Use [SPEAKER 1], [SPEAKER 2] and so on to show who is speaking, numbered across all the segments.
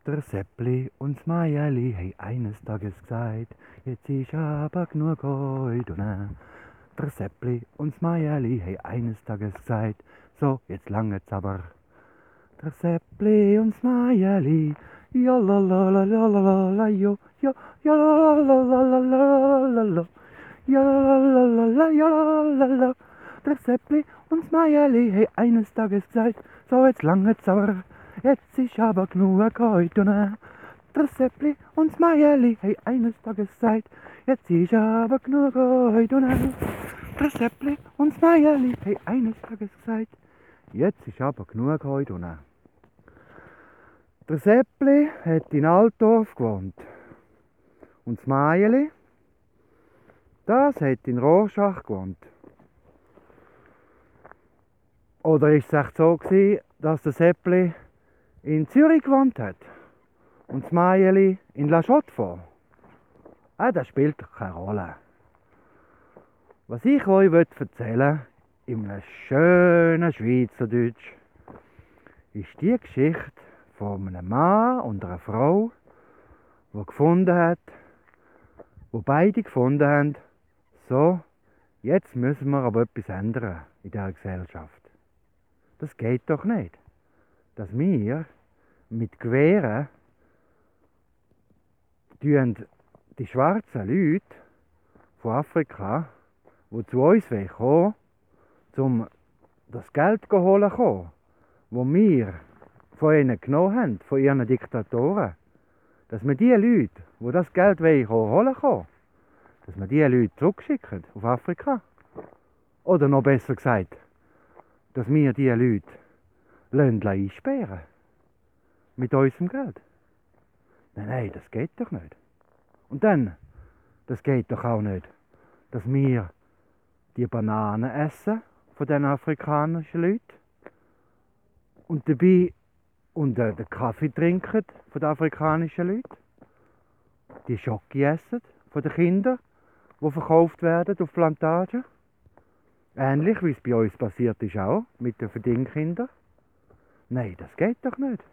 [SPEAKER 1] Der Seppli und das Meierli hei eines Tages gesagt, jetzt ist aber genug heute und Der Seppli und das Meierli hei eines Tages gesagt, so, jetzt langt's aber. Der Seppli und das Meierli, jalalalala, jo, jo, jalalalala, jalalala. Der Seppli und das Meierli hei eines Tages gesagt, so, jetzt langt's aber. Jetzt ist aber genug heute und Der Seppli und das Meierli hei eines Tages gesagt, jetzt ist aber genug heute und Der Seppli und das Meierli hei eines Tages gesagt, jetzt ist aber genug heute und Der Seppli hat in Altdorf gewohnt und das Meierli, das hat in Rorschach gewohnt. Oder ist es echt so gewesen, dass der Seppli in Zürich gewohnt hat und das Meierli in La Chaux-de-Fonds? Das spielt doch keine Rolle. Was ich euch erzählen will, in einem schönen Schweizerdeutsch, ist die Geschichte von einem Mann und einer Frau, die beide gefunden haben, so, jetzt müssen wir aber etwas ändern in dieser Gesellschaft. Das geht doch nicht, dass wir mit Gewehren die schwarzen Leute von Afrika, die zu uns kommen, um das Geld zu holen, das wir von ihnen genommen haben, von ihren Diktatoren, dass wir die Leute, die das Geld holen wollen, dass wir die Leute zurückschicken auf Afrika. Oder noch besser gesagt, dass wir die Leute einsperren mit unserem Geld. Nein, das geht doch nicht. Und dann, das geht doch auch nicht, dass wir die Bananen essen von den afrikanischen Leuten und dabei den Kaffee trinken von den afrikanischen Leuten, die Schoki essen von den Kindern, die verkauft werden auf Plantagen. Ähnlich wie es bei uns passiert ist auch mit den Verdingkindern. Nein, das geht doch nicht.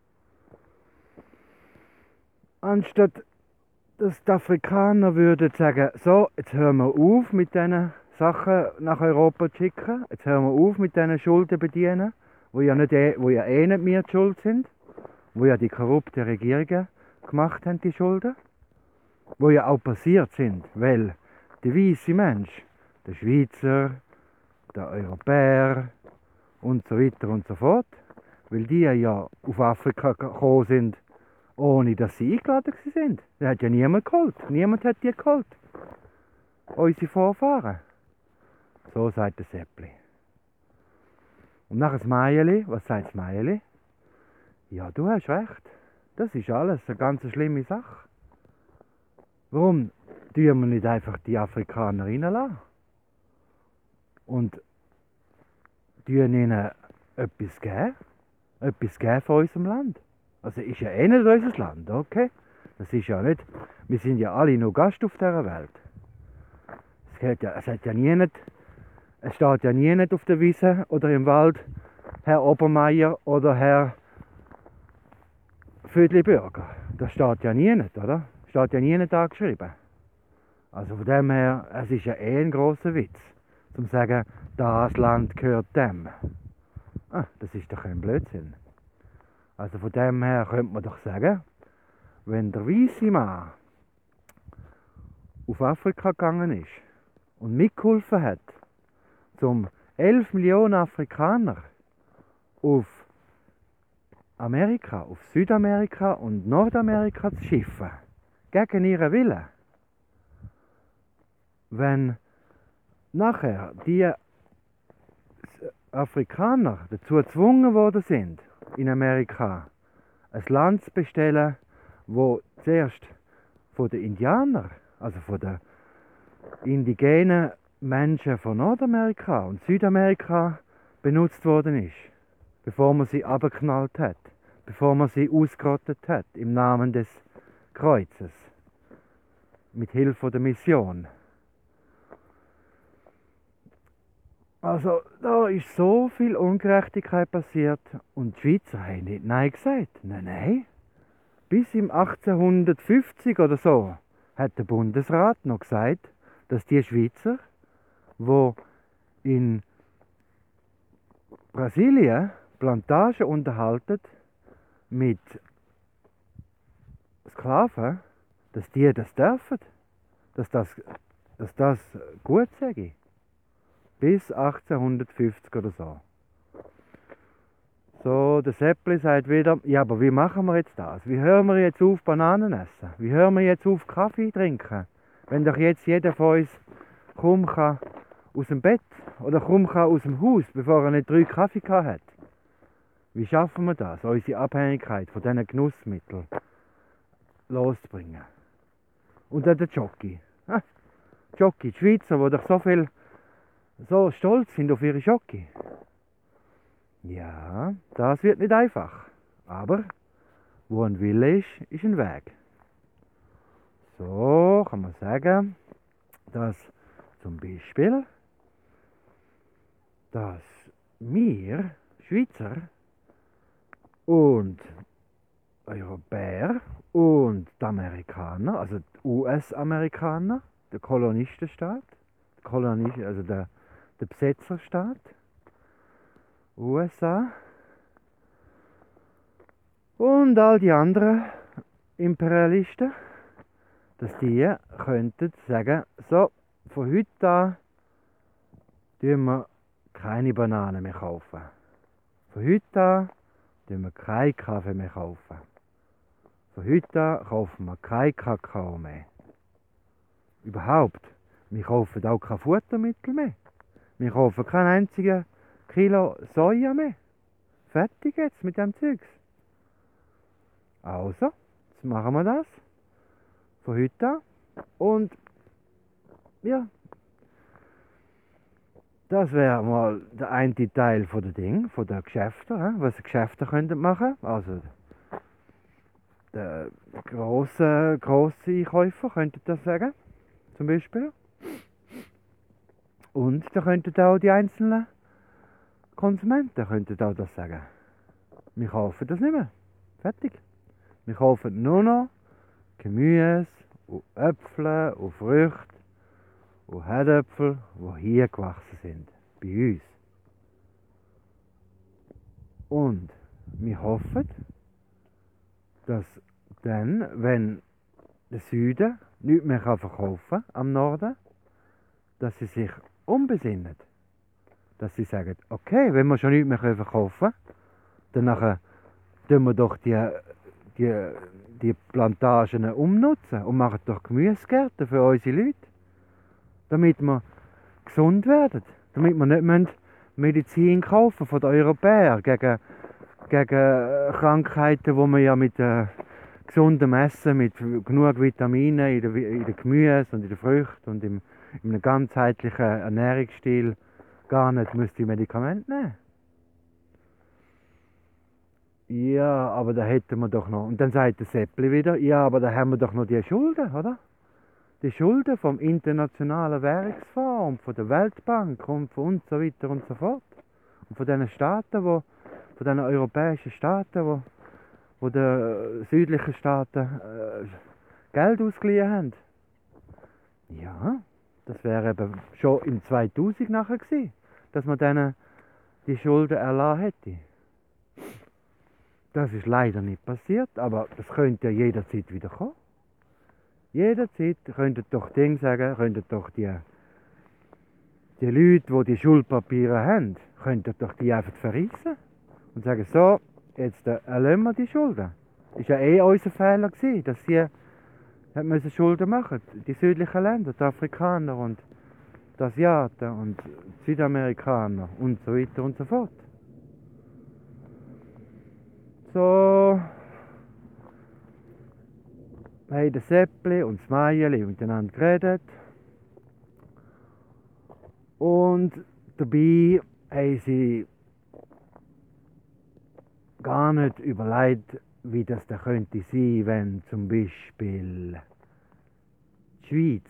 [SPEAKER 1] Anstatt dass die Afrikaner würden sagen, so, jetzt hören wir auf mit diesen Sachen nach Europa zu schicken, jetzt hören wir auf mit diesen Schulden bedienen, wo ja nicht wir die Schuld sind, wo ja die korrupten Regierungen gemacht haben, die Schulden, wo ja auch passiert sind, weil der weisse Mensch, der Schweizer, der Europäer und so weiter und so fort, weil die ja auf Afrika gekommen sind, ohne dass sie eingeladen sind. Das hat ja niemand geholt. Niemand hat die geholt. Unsere Vorfahren. So sagt der Seppli. Und nachher das Meierli. Was sagt das Meierli? Ja, du hast recht. Das ist alles eine ganz schlimme Sache. Warum tun wir nicht einfach die Afrikaner reinlassen? Und tun ihnen etwas geben? Etwas geben von unserem Land? Also ist ja eh nicht unser Land, okay? Das ist ja nicht, wir sind ja alle nur Gast auf dieser Welt. Es steht ja nie nicht auf der Wiese oder im Wald Herr Obermeier oder Herr Vödli-Bürger. Das steht ja nie nicht, oder? Steht ja nie nicht angeschrieben. Also von dem her, es ist ja eh ein grosser Witz, zum sagen, das Land gehört dem. Das ist doch ein Blödsinn. Also von dem her könnte man doch sagen, wenn der weisse Mann auf Afrika gegangen ist und mitgeholfen hat, um 11 Millionen Afrikaner auf Amerika, auf Südamerika und Nordamerika zu schiffen, gegen ihren Willen, wenn nachher die Afrikaner dazu gezwungen worden sind, in Amerika ein Land zu bestellen, wo zuerst von den Indianern, also von den indigenen Menschen von Nordamerika und Südamerika benutzt worden ist, bevor man sie abgeknallt hat, bevor man sie ausgerottet hat im Namen des Kreuzes, mit Hilfe der Mission. Also da ist so viel Ungerechtigkeit passiert und die Schweizer haben nicht Nein gesagt. Nein. Bis im 1850 oder so hat der Bundesrat noch gesagt, dass die Schweizer, die in Brasilien Plantagen unterhalten mit Sklaven, dass die das dürfen, dass das gut sei. Bis 1850 oder so. So, der Seppli sagt wieder, ja, aber wie machen wir jetzt das? Wie hören wir jetzt auf Bananen essen? Wie hören wir jetzt auf Kaffee trinken? Wenn doch jetzt jeder von uns kaum kann aus dem Bett oder kaum kann aus dem Haus, bevor er nicht 3 Kaffee gehabt hat. Wie schaffen wir das, unsere Abhängigkeit von diesen Genussmitteln loszubringen? Und dann der Jockey. Jockey, die Schweizer, die doch so stolz sind auf ihre Jockey. Ja, das wird nicht einfach. Aber wo ein Wille ist, ist ein Weg. So kann man sagen, dass zum Beispiel, dass wir Schweizer und Europäer und die Amerikaner, also die US-Amerikaner, der Kolonistenstaat, also der Besetzerstaat, USA und all die anderen Imperialisten, dass die könnten sagen, so, von heute an tun wir keine Bananen mehr kaufen. Von heute an tun wir keinen Kaffee mehr kaufen. Von heute an kaufen wir keinen Kakao mehr. Überhaupt, wir kaufen auch kein Futtermittel mehr. Wir kaufen keinen einzigen Kilo Soja mehr. Fertig jetzt mit dem Zeugs. Also, jetzt machen wir das. Von heute an. Und ja, das wäre mal der eine Teil von der Ding, von der Geschäfte, was die Geschäfte könnten machen. Also der grosse Einkäufer könnte das sagen, zum Beispiel. Und da könnten auch die einzelnen Konsumenten könnten auch das sagen. Wir kaufen das nicht mehr. Fertig. Wir kaufen nur noch Gemüse und Äpfel und Früchte und Herdöpfel, die hier gewachsen sind. Bei uns. Und wir hoffen, dass dann, wenn der Süden nichts mehr verkaufen kann am Norden, dass sie sich umbesinnen. Dass sie sagen, okay, wenn wir schon nichts mehr verkaufen können, dann tun wir doch die Plantagen umnutzen und machen doch Gemüsegärten für unsere Leute. Damit wir gesund werden. Damit wir nicht Medizin kaufen von den Europäern gegen Krankheiten, die man ja mit gesundem Essen, mit genug Vitaminen in den Gemüse und in den Früchten und in einem ganzheitlichen Ernährungsstil gar nicht müsste Medikamente nehmen. Ja, aber da hätten wir doch noch. Und dann sagt der Seppli wieder, ja, aber da haben wir doch noch die Schulden, oder? Die Schulden vom Internationalen Währungsfonds und von der Weltbank und so weiter und so fort. Und von diesen Staaten, von diesen europäischen Staaten, wo den südlichen Staaten Geld ausgeliehen haben. Ja, das wäre eben schon im 2000 nachher gewesen, dass man denen die Schulden erlassen hätte. Das ist leider nicht passiert, aber das könnte ja jederzeit wieder kommen. Jederzeit könnten doch Dinge sagen, könnten doch die Leute, die die Schuldpapiere haben, könnten doch die einfach verreissen und sagen, so, jetzt erlassen wir die Schulden. Das war ja eh unser Fehler gewesen, dass sie müssen Schulden machen. Die südlichen Länder, die Afrikaner und die Asiaten und die Südamerikaner und so weiter und so fort. So haben der Seppli und das Meierli miteinander geredet. Und dabei haben sie gar nicht überlegt, wie das da könnte sein, wenn zum Beispiel die Schweiz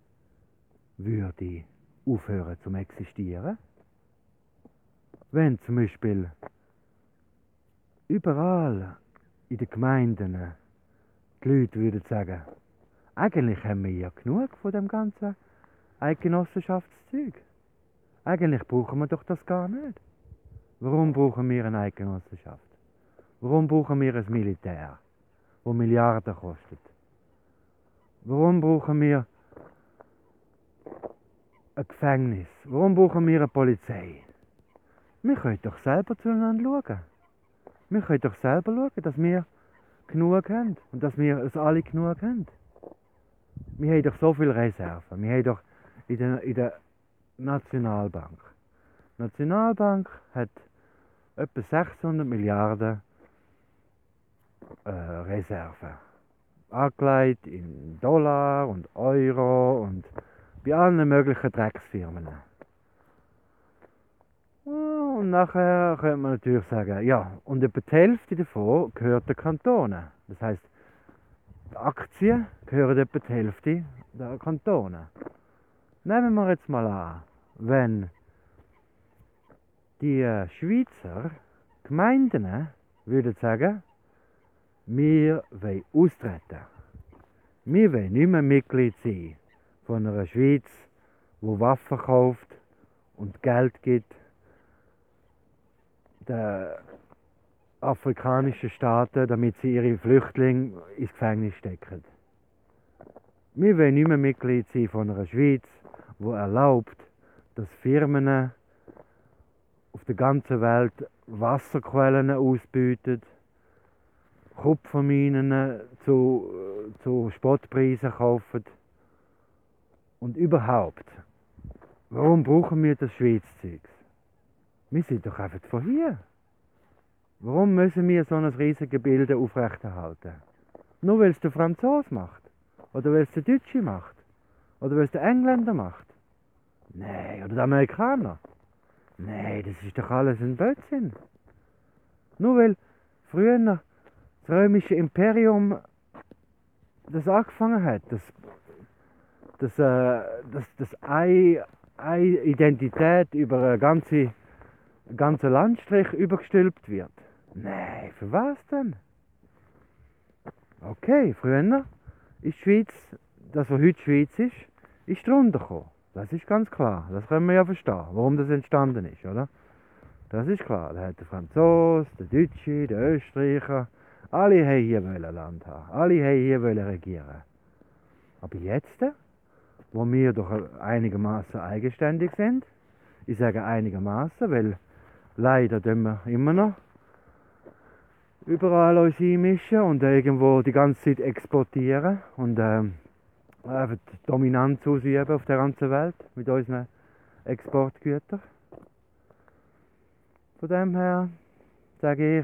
[SPEAKER 1] würde aufhören zum existieren. Wenn zum Beispiel überall in den Gemeinden die Leute würden sagen, eigentlich haben wir ja genug von dem ganzen Eidgenossenschaftszeug. Eigentlich brauchen wir doch das gar nicht. Warum brauchen wir eine Eidgenossenschaft? Warum brauchen wir ein Militär, das Milliarden kostet? Warum brauchen wir ein Gefängnis? Warum brauchen wir eine Polizei? Wir können doch selber zueinander schauen. Wir können doch selber schauen, dass wir genug haben und dass wir es alle genug haben. Wir haben doch so viele Reserven. Wir haben doch in der Nationalbank. Die Nationalbank hat etwa 600 Milliarden Reserven. Angelegt in Dollar und Euro und bei allen möglichen Drecksfirmen. Und nachher könnte man natürlich sagen, ja, und etwa die Hälfte davon gehört den Kantonen. Das heisst, die Aktien gehören etwa die Hälfte der Kantonen. Nehmen wir jetzt mal an, wenn die Schweizer Gemeinden würden sagen, wir wollen austreten. Wir wollen nicht mehr Mitglied sein von einer Schweiz, die Waffen kauft und Geld gibt den afrikanischen Staaten, damit sie ihre Flüchtlinge ins Gefängnis stecken. Wir wollen nicht mehr Mitglied sein von einer Schweiz, die erlaubt, dass Firmen auf der ganzen Welt Wasserquellen ausbeuten, Kupferminen zu Spottpreisen kaufen. Und überhaupt, warum brauchen wir das Schweiz-Zeugs? Wir sind doch einfach von hier. Warum müssen wir so ein riesiges Gebilde aufrechterhalten? Nur weil es der Franzose macht? Oder weil es der Deutsche macht? Oder weil es der Engländer macht? Nein, oder der Amerikaner? Nein, das ist doch alles ein Blödsinn. Nur weil früher das römische Imperium das angefangen hat, dass eine Identität über einen ganzen Landstrich übergestülpt wird. Nein, für was denn? Okay, früher ist die Schweiz, das was heute Schweiz ist drunter gekommen. Das ist ganz klar. Das können wir ja verstehen, warum das entstanden ist, oder? Das ist klar. Da hat der Franzose, der Deutsche, der Österreicher, alle haben hier Land haben. Alle haben hier regieren. Aber jetzt, wo wir doch einigermaßen eigenständig sind, ich sage einigermaßen, weil leider tun wir immer noch überall uns einmischen und irgendwo die ganze Zeit exportieren und einfach Dominanz ausüben auf der ganzen Welt mit unseren Exportgütern. Von dem her sage ich,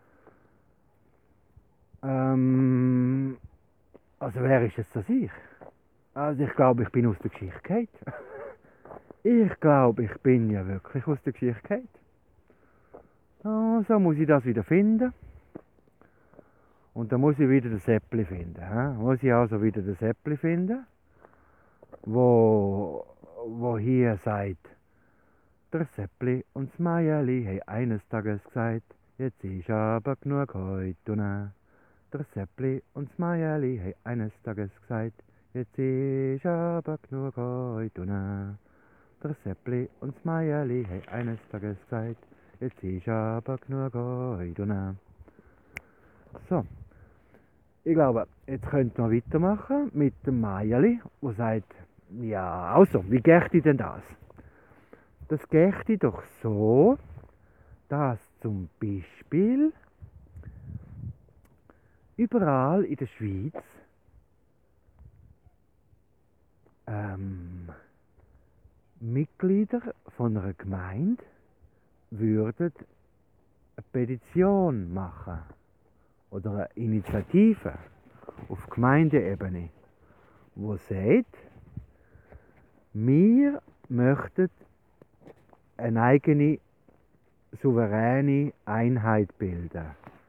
[SPEAKER 1] also wer ist jetzt das ich? Also ich glaube, ich bin aus der Geschichte gefallen. Ich glaube, ich bin ja wirklich aus der Geschichte gefallen. So muss ich das wieder finden. Und dann muss ich wieder den Seppli finden. Muss ich also wieder den Seppli finden, wo hier sagt, der Seppli und das Meierli haben eines Tages gesagt, jetzt ist aber genug heute. Der Seppli und das Meierli haben eines Tages gesagt, jetzt ist aber genug heute. Der Seppli und das Meierli haben eines Tages gesagt, jetzt ist aber genug heute. So. Ich glaube, jetzt könnt ihr noch weitermachen mit dem Meierli, der sagt, ja, also, wie geht denn das? Das geht doch so, dass zum Beispiel überall in der Schweiz Mitglieder von einer Gemeinde würden eine Petition machen. Oder eine Initiative auf Gemeindeebene, die sagt, wir möchten eine eigene souveräne Einheit bilden.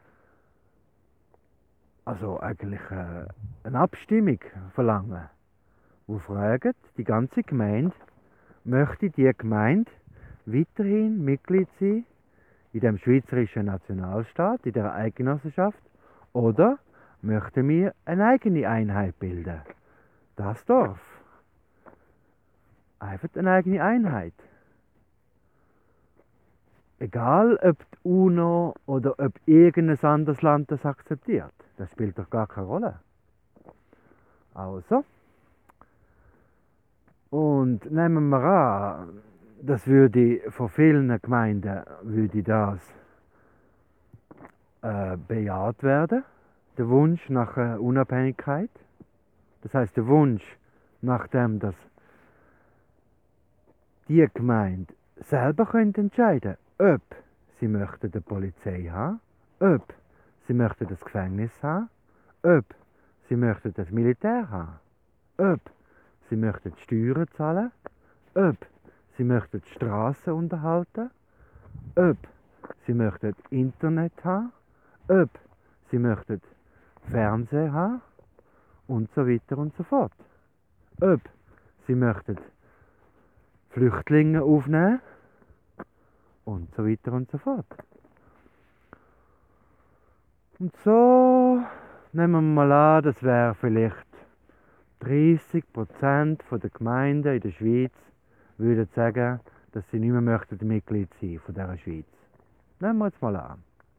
[SPEAKER 1] Also eigentlich eine Abstimmung verlangen, die fragt, die ganze Gemeinde, möchte die Gemeinde weiterhin Mitglied sein in dem schweizerischen Nationalstaat, in der Eidgenossenschaft, oder möchten wir eine eigene Einheit bilden. Das Dorf. Einfach eine eigene Einheit. Egal, ob die UNO oder ob irgendein anderes Land das akzeptiert. Das spielt doch gar keine Rolle. Also. Und nehmen wir an, das würde von vielen Gemeinden würde das bejaht werden. Der Wunsch nach Unabhängigkeit. Das heißt, der Wunsch nach dem, dass die Gemeinde selber entscheiden können, ob sie möchten die Polizei haben, ob sie möchten das Gefängnis haben, ob sie möchten das Militär haben, ob sie möchten die Steuern zahlen, ob sie möchten die Straßen unterhalten, ob sie möchten Internet haben, ob sie möchten Fernsehen haben und so weiter und so fort. Ob sie möchten Flüchtlinge aufnehmen und so weiter und so fort. Und so nehmen wir mal an, das wäre vielleicht 30% der Gemeinden in der Schweiz würden sagen, dass sie nicht mehr möchten Mitglied sein von dieser Schweiz. Nehmen wir jetzt mal an.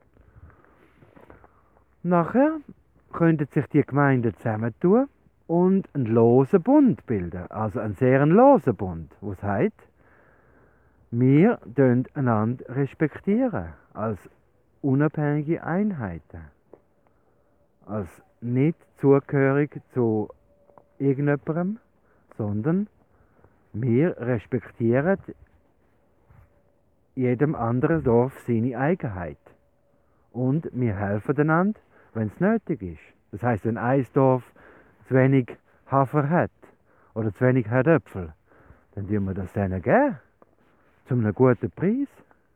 [SPEAKER 1] Nachher könnten sich die Gemeinden zusammentun und einen losen Bund bilden. Also einen sehr losen Bund, was heißt, wir einander respektieren als unabhängige Einheiten. Als nicht zugehörig zu irgendjemandem, sondern wir respektieren jedem anderen Dorf seine Eigenheit. Und wir helfen einander, wenn es nötig ist. Das heisst, wenn ein Dorf zu wenig Hafer hat oder zu wenig Herdöpfel, dann tun wir das denen geben. Zu einem guten Preis.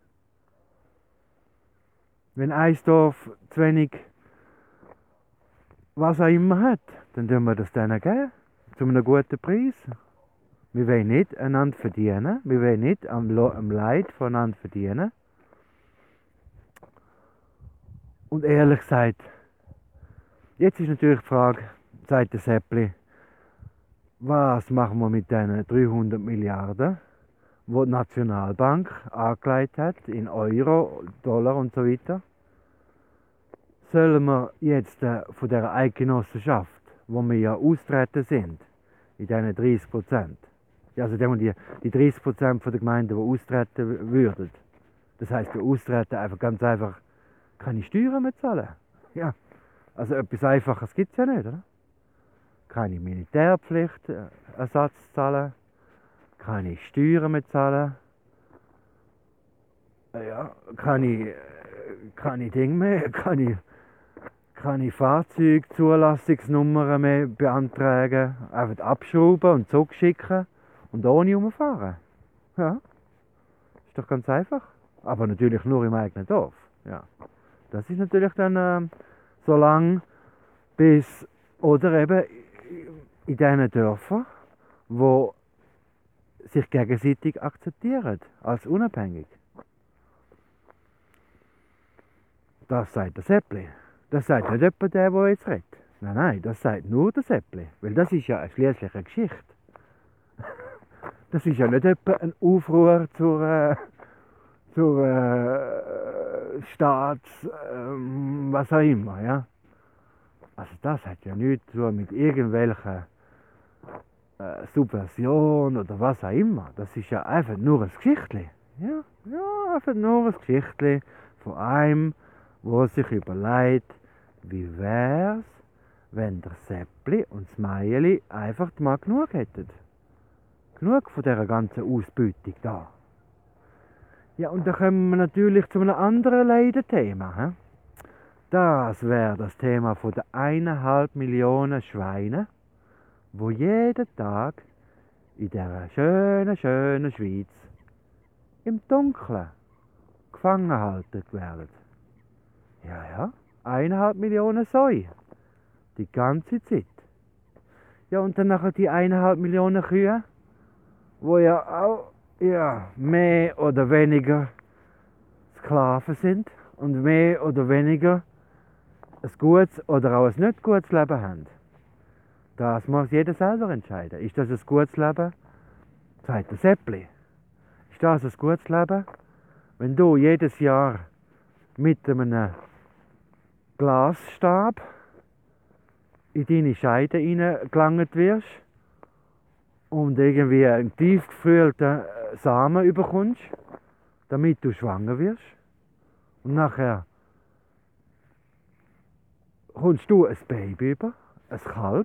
[SPEAKER 1] Wenn ein Dorf zu wenig was auch immer hat, dann tun wir das denen geben. Zu einem guten Preis. Wir wollen nicht einander verdienen. Wir wollen nicht am Leid voneinander verdienen. Und ehrlich gesagt, jetzt ist natürlich die Frage, sagt der Seppli, was machen wir mit diesen 300 Milliarden, die die Nationalbank angelegt hat, in Euro, Dollar und so weiter? Sollen wir jetzt von dieser Eidgenossenschaft, wo wir ja austreten sind, in diesen 30%, also die 30% der Gemeinden, die austreten würden, das heisst, die austreten einfach ganz einfach keine Steuern mehr zahlen. Ja, also etwas Einfaches gibt es ja nicht, oder? Keine Militärpflicht, Ersatz zahlen, keine Steuern mehr zahlen, ja, keine Dinge mehr, keine Fahrzeugzulassungsnummern mehr beantragen, einfach abschrauben und zurückschicken und ohne umfahren. Ja, ist doch ganz einfach. Aber natürlich nur im eigenen Dorf. Ja. Das ist natürlich dann so lang bis, oder eben in diesen Dörfern, wo sich gegenseitig akzeptieren, als unabhängig. Das sagt der Seppli. Das sagt nicht etwa der jetzt redet. Nein, das sagt nur der Seppli. Weil das ist ja schließlich eine Geschichte. Das ist ja nicht etwa ein Aufruhr zur Staats... was auch immer, ja. Also das hat ja nichts zu tun mit irgendwelchen Subversion oder was auch immer. Das ist ja einfach nur ein Geschichtli. Ja, einfach nur ein Geschichtli von einem, der sich überlegt, wie wär's, wenn der Seppli und das Meierli einfach mal genug hätten. Genug von dieser ganzen Ausbeutung da. Ja, und dann kommen wir natürlich zu einem anderen Leidenthema. He? Das wäre das Thema von den 1,5 Millionen Schweine, wo jeden Tag in dieser schönen Schweiz im Dunkeln gefangen gehalten werden. Ja, 1,5 Millionen Säue. Die ganze Zeit. Ja, und dann nachher die 1,5 Millionen Kühe, wo ja auch mehr oder weniger Sklaven sind und mehr oder weniger ein gutes oder auch ein nicht gutes Leben haben. Das muss jeder selber entscheiden. Ist das ein gutes Leben? Sagt der Seppli. Ist das ein gutes Leben? Wenn du jedes Jahr mit einem Glasstab in deine Scheide reingelangt wirst und irgendwie einen tiefgefrühten Samen überkommst, damit du schwanger wirst. Und nachher kommst du ein Baby über, ein Kalb.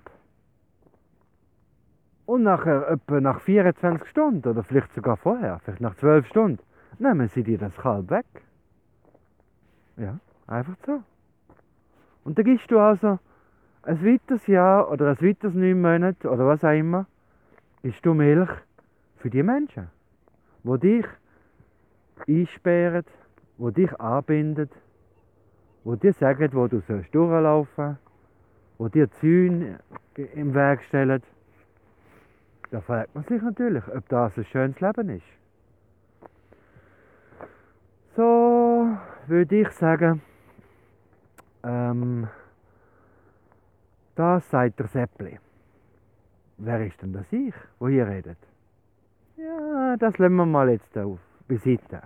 [SPEAKER 1] Und nachher, etwa nach 24 Stunden oder vielleicht sogar vorher, vielleicht nach 12 Stunden, nehmen sie dir das Kalb weg. Ja, einfach so. Und dann gibst du also ein weiteres Jahr oder ein weiteres 9 Monate oder was auch immer, gibst du Milch für die Menschen, die dich einsperren, die dich anbinden, die dir sagen, wo du durchlaufen sollst, die dir Zäune im Weg stellen. Da fragt man sich natürlich, ob das ein schönes Leben ist. So würde ich sagen, das sagt der Seppli. Wer ist denn das ich, wo hier redet? Ja, das lassen wir mal jetzt auf beiseite.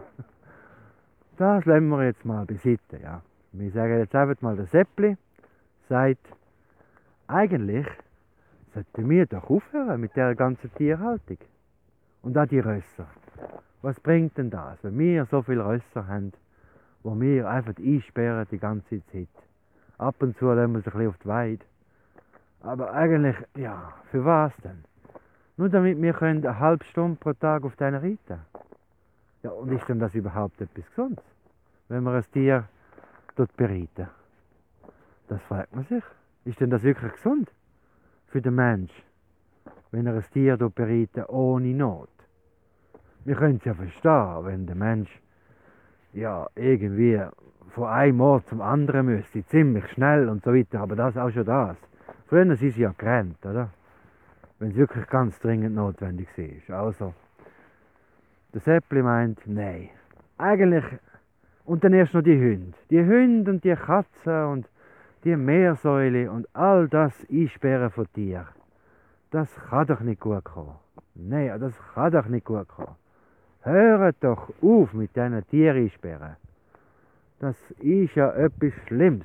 [SPEAKER 1] Das lassen wir jetzt mal beiseite, ja. Wir sagen jetzt einfach mal, der Seppli sagt, eigentlich sollten wir doch aufhören mit der ganzen Tierhaltung. Und auch die Rösser. Was bringt denn das, wenn wir so viele Rösser haben, wo wir einfach einsperren die ganze Zeit? Ab und zu lassen wir sie ein bisschen auf die Weide. Aber eigentlich, ja, für was denn? Nur damit wir können eine halbe Stunde pro Tag auf denen reiten. Ja, und ist denn das überhaupt etwas Gesundes, wenn wir ein Tier dort bereiten? Das fragt man sich. Ist denn das wirklich gesund für den Mensch, wenn er ein Tier dort bereiten ohne Not? Wir können es ja verstehen, wenn der Mensch ja irgendwie von einem Ort zum anderen müsste, ziemlich schnell und so weiter, aber das auch schon das. Früher sind sie ja gerannt, oder? Wenn es wirklich ganz dringend notwendig ist. Also, der Seppli meint, nein. Eigentlich, und dann erst noch die Hunde. Die Hunde und die Katzen und die Meersäule und all das Einsperren von Tieren. Das kann doch nicht gut kommen. Nein, das kann doch nicht gut kommen. Hört doch auf mit diesen Tieren einsperren. Das ist ja etwas Schlimmes.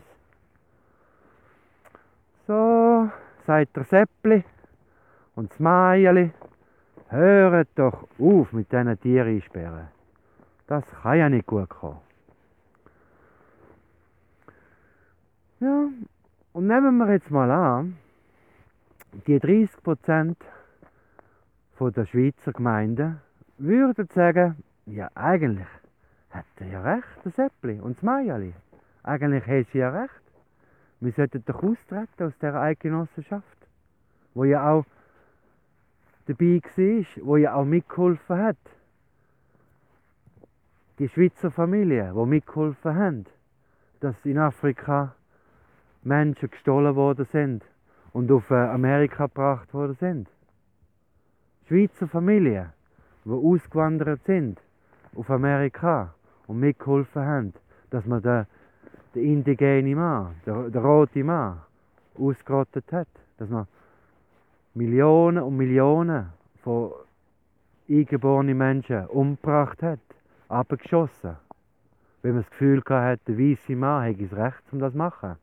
[SPEAKER 1] So, sagt der Seppli und das Meierli, hört doch auf mit diesen Tieren einsperren. Das kann ja nicht gut kommen. Ja, und nehmen wir jetzt mal an, die 30% der Schweizer Gemeinden würden sagen, ja eigentlich hat er ja recht, der Seppli und das Meierli. Eigentlich haben sie ja recht. Wir sollten doch austreten aus dieser Eidgenossenschaft, wo ja auch dabei war, wo ja auch mitgeholfen hat. Die Schweizer Familien, die mitgeholfen haben, dass in Afrika Menschen gestohlen worden sind und auf Amerika gebracht worden sind. Schweizer Familien, die ausgewandert sind auf Amerika und mitgeholfen haben, dass man den indigenen Mann, den roten Mann, ausgerottet hat. Dass man Millionen und Millionen von eingeborenen Menschen umgebracht hat, abgeschossen. Weil man das Gefühl hatte, der weiße Mann hätte das Recht, um das zu machen.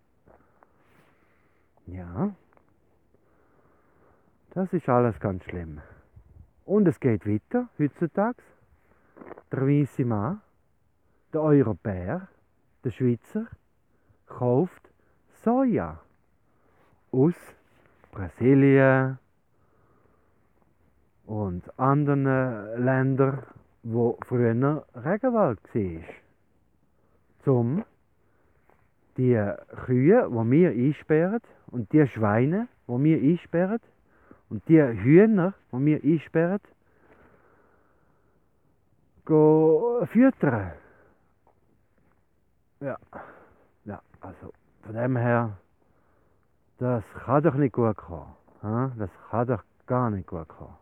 [SPEAKER 1] Ja, das ist alles ganz schlimm. Und es geht weiter, heutzutage. Der weiße Mann, der Europäer, der Schweizer, kauft Soja aus Brasilien und anderen Ländern, wo früher Regenwald war. Um die Kühe, die wir einsperren, und die Schweine, die wir einsperren, und die Hühner, die wir einsperren, füttern. Ja, also von dem her, das kann doch nicht gut kommen. Das kann doch gar nicht gut kommen.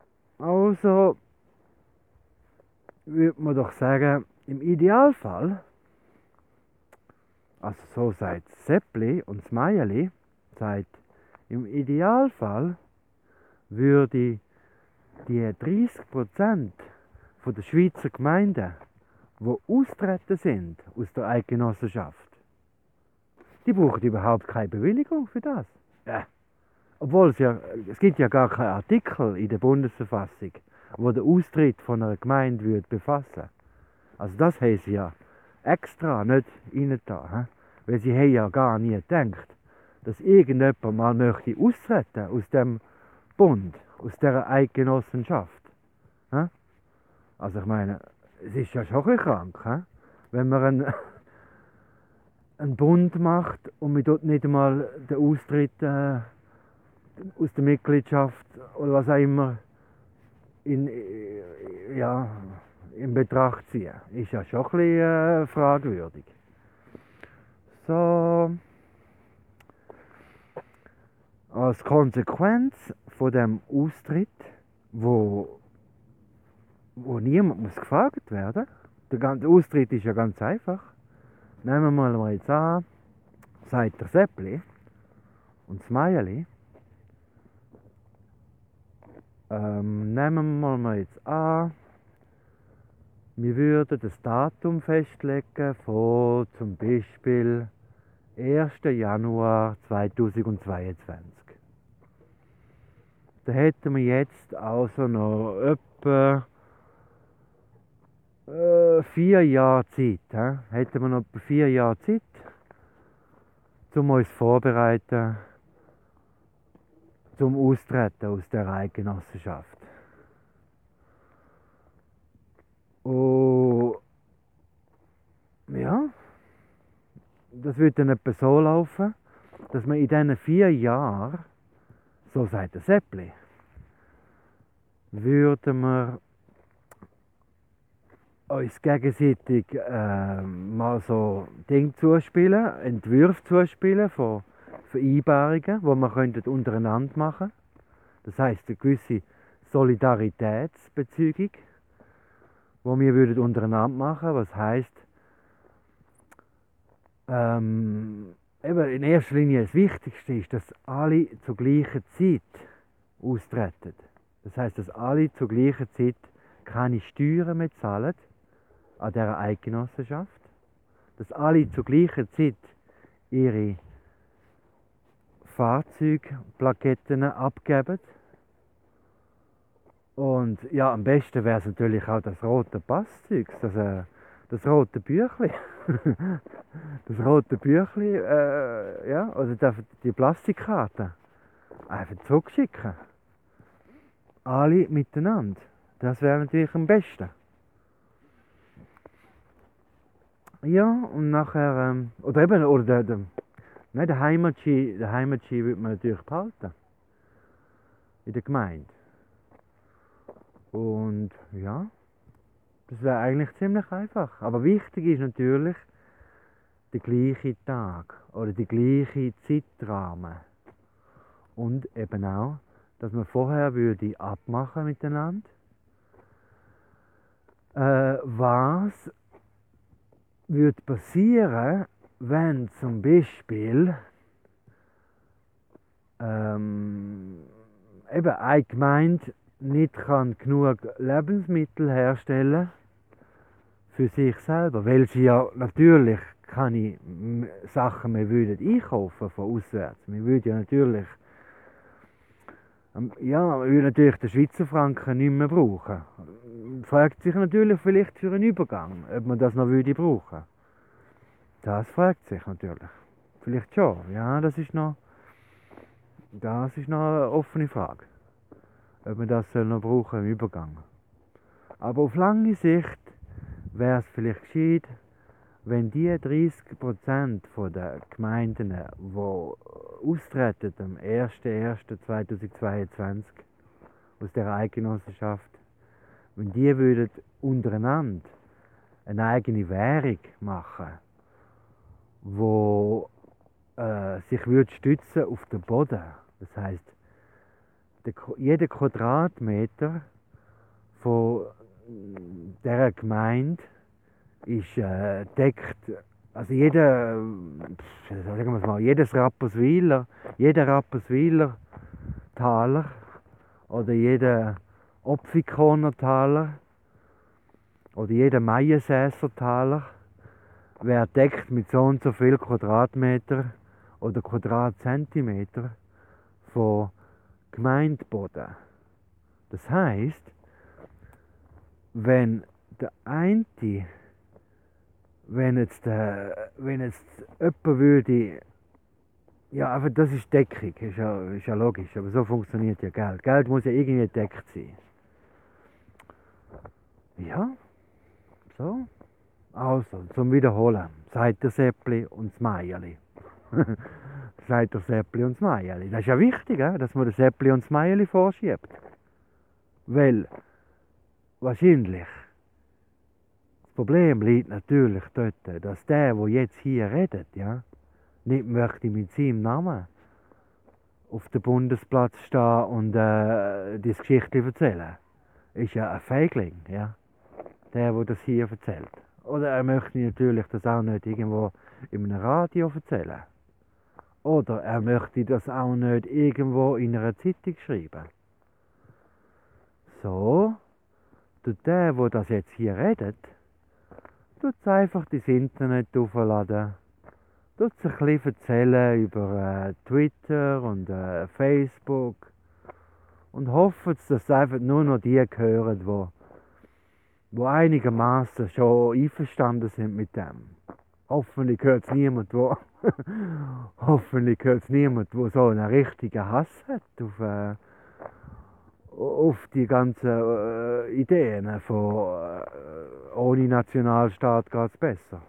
[SPEAKER 1] Also würde man doch sagen, im Idealfall Also so sagt Seppli und das Meierli, sagt, im Idealfall würde die 30% von der Schweizer Gemeinden, die austreten sind aus der Eidgenossenschaft, die brauchen überhaupt keine Bewilligung für das. Ja. Obwohl es gibt ja gar keinen Artikel in der Bundesverfassung, wo der Austritt von einer Gemeinde würde befassen. Also das haben sie ja extra nicht reingetan. Weil sie haben ja gar nie gedacht, dass irgendjemand mal möchte austreten aus dem Bund, aus dieser Eidgenossenschaft. Also ich meine, es ist ja schon ein bisschen krank, wenn man einen Bund macht und man dort nicht einmal den Austritt aus der Mitgliedschaft oder was auch immer ja, in Betracht ziehen. Ist ja schon ein bisschen fragwürdig. So, als Konsequenz von dem Austritt, wo niemand muss gefragt werden. Der ganze Austritt ist ja ganz einfach. Nehmen wir mal jetzt an, sagt der Seppli und das Meierli. Nehmen wir mal jetzt an, wir würden das Datum festlegen von zum Beispiel 1. Januar 2022. Da hätten wir jetzt also noch etwa 4 Jahre Zeit. Hätten wir noch etwa 4 Jahre Zeit, um uns vorzubereiten zum Austreten aus der Eidgenossenschaft. Und ja, das würde dann etwa so laufen, dass wir in diesen 4 Jahren, so sagt der Seppli, würden wir uns gegenseitig mal so Dinge zuspielen, Entwürfe zuspielen von Vereinbarungen, die wir untereinander machen könnten. Das heisst, eine gewisse Solidaritätsbezeugung, die wir untereinander machen würden. Was heisst, eben in erster Linie das Wichtigste ist, dass alle zur gleichen Zeit austreten. Das heisst, dass alle zur gleichen Zeit keine Steuern mehr zahlen an dieser Eidgenossenschaft. Dass alle zur gleichen Zeit ihre Fahrzeugplaketten abgeben. Und ja, am besten wäre es natürlich auch das rote Passzeug, das rote Büchli. Das rote Büchli, ja, oder die Plastikkarte. Einfach zurückschicken. Alle miteinander. Das wäre natürlich am besten. Ja, und nachher, oder eben, oder der Heimatski würde man natürlich behalten. In der Gemeinde. Und ja, das wäre eigentlich ziemlich einfach. Aber wichtig ist natürlich der gleiche Tag oder der gleiche Zeitrahmen. Und eben auch, dass man vorher würde abmachen miteinander, was würde passieren, wenn zum Beispiel eben eine Gemeinde nicht kann genug Lebensmittel herstellen für sich selber, weil sie ja natürlich keine Sachen mehr würden einkaufen von auswärts. Wir würden ja natürlich wir würden natürlich den Schweizer Franken nicht mehr brauchen. Fragt sich natürlich vielleicht für einen Übergang, ob man das noch würde brauchen. Das fragt sich natürlich. Vielleicht schon. Ja, das ist noch eine offene Frage. Ob man das noch brauchen im Übergang. Aber auf lange Sicht wäre es vielleicht gescheit, wenn die 30% der Gemeinden, die austreten am 1.1.2022 aus der Eidgenossenschaft, wenn die würden untereinander eine eigene Währung machen, die sich würde stützen auf den Boden. Das heisst, jeder Quadratmeter von dieser Gemeinde ist deckt Also sagen wir es mal, jeder Rapperswiler Taler oder jeder Opfikoner Taler oder jeder Maiensässer Taler wäre deckt mit so und so viel Quadratmeter oder Quadratzentimeter von Gemeindeboden. Das heißt, wenn der eine, wenn jetzt jemand würde, ja, aber das ist Deckung, ist ja logisch, aber so funktioniert ja Geld. Geld muss ja irgendwie gedeckt sein. Ja, so. Also, zum Wiederholen. Sagt der Seppli und das Meierli. Sagt der Seppli und das Meierli. Das ist ja wichtig, dass man das Seppli und das Meierli vorschiebt. Weil, wahrscheinlich, das Problem liegt natürlich dort, dass der jetzt hier redet, ja, nicht möchte mit seinem Namen auf dem Bundesplatz stehen und die Geschichte erzählen. Ist ja ein Feigling, ja. Der das hier erzählt. Oder er möchte natürlich das auch nicht irgendwo in einem Radio erzählen. Oder er möchte das auch nicht irgendwo in einer Zeitung schreiben. So, der das jetzt hier redet, tut es einfach das Internet aufladen, tut es ein bisschen erzählen über Twitter und Facebook und hofft, dass einfach nur noch die hören, wo einigermaßen schon einverstanden sind mit dem. Hoffentlich hört es niemand, hoffentlich hört es niemand, wo so einen richtigen Hass hat auf die ganzen Ideen von ohne Nationalstaat geht es besser.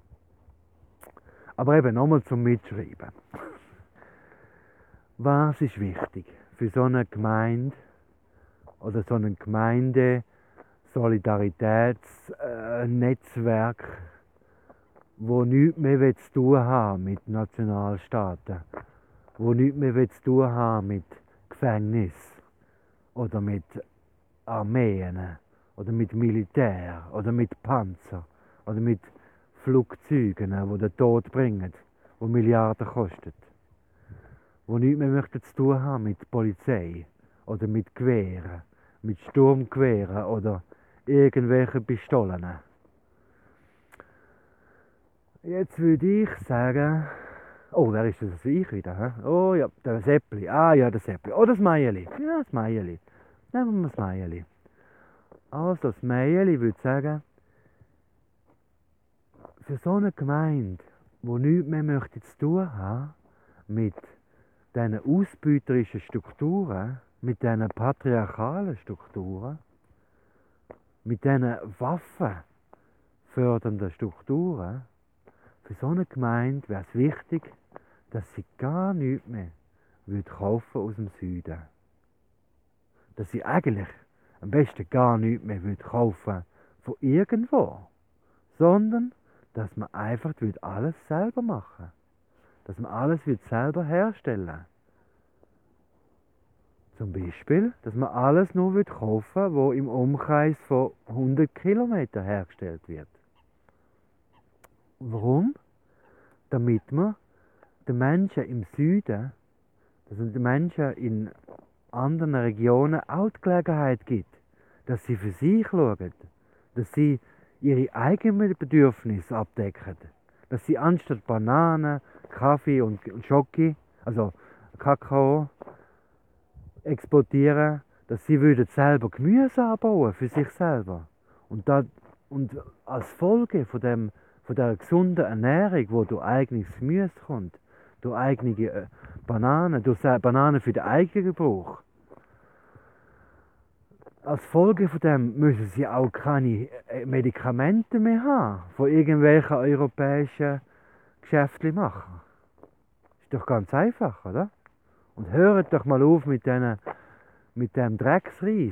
[SPEAKER 1] Aber eben nochmal zum Mitschreiben. Was ist wichtig für so eine Gemeinde oder so ein Solidaritätsnetzwerk, wo nichts mehr zu tun haben mit Nationalstaaten, wo nichts mehr zu tun haben mit Gefängnis oder mit Armeen oder mit Militär oder mit Panzer oder mit Flugzeugen, die den Tod bringen, die Milliarden kosten, wo nichts mehr zu tun haben mit Polizei oder mit Gewehren, mit Sturmgewehren oder irgendwelchen Pistolen. Jetzt würde ich sagen, oh, wer ist das? Ich wieder, hä? Oh ja, der Seppli. Ah ja, der Seppli. Oh, das Meierli. Ja, das Meierli. Nehmen wir das Meierli. Also, das Meierli würde sagen, für so eine Gemeinde, die nichts mehr möchte zu tun haben mit diesen ausbeuterischen Strukturen, mit diesen patriarchalen Strukturen, mit diesen waffenfördernden Strukturen, für so eine Gemeinde wäre es wichtig, dass sie gar nichts mehr kaufen aus dem Süden. Dass sie eigentlich am besten gar nichts mehr kaufen von irgendwo, sondern dass man einfach alles selber machen. Dass man alles selber herstellen. Zum Beispiel, dass man alles nur kaufen, wo im Umkreis von 100 Kilometern hergestellt wird. Warum? Damit man den Menschen im Süden, also den Menschen in anderen Regionen auch die Gelegenheit gibt, dass sie für sich schauen, dass sie ihre eigenen Bedürfnisse abdecken, dass sie anstatt Bananen, Kaffee und Schoki, also Kakao, exportieren, dass sie würden selber Gemüse anbauen für sich selber. Und als Folge von dieser gesunden Ernährung, wo durch eigenes Gemüse kommt, durch eigene Bananen, durch Bananen für den eigenen Gebrauch. Als Folge von dem müssen sie auch keine Medikamente mehr haben, von irgendwelchen europäischen Geschäftchen machen. Ist doch ganz einfach, oder? Und hört doch mal auf mit dem Drecksreis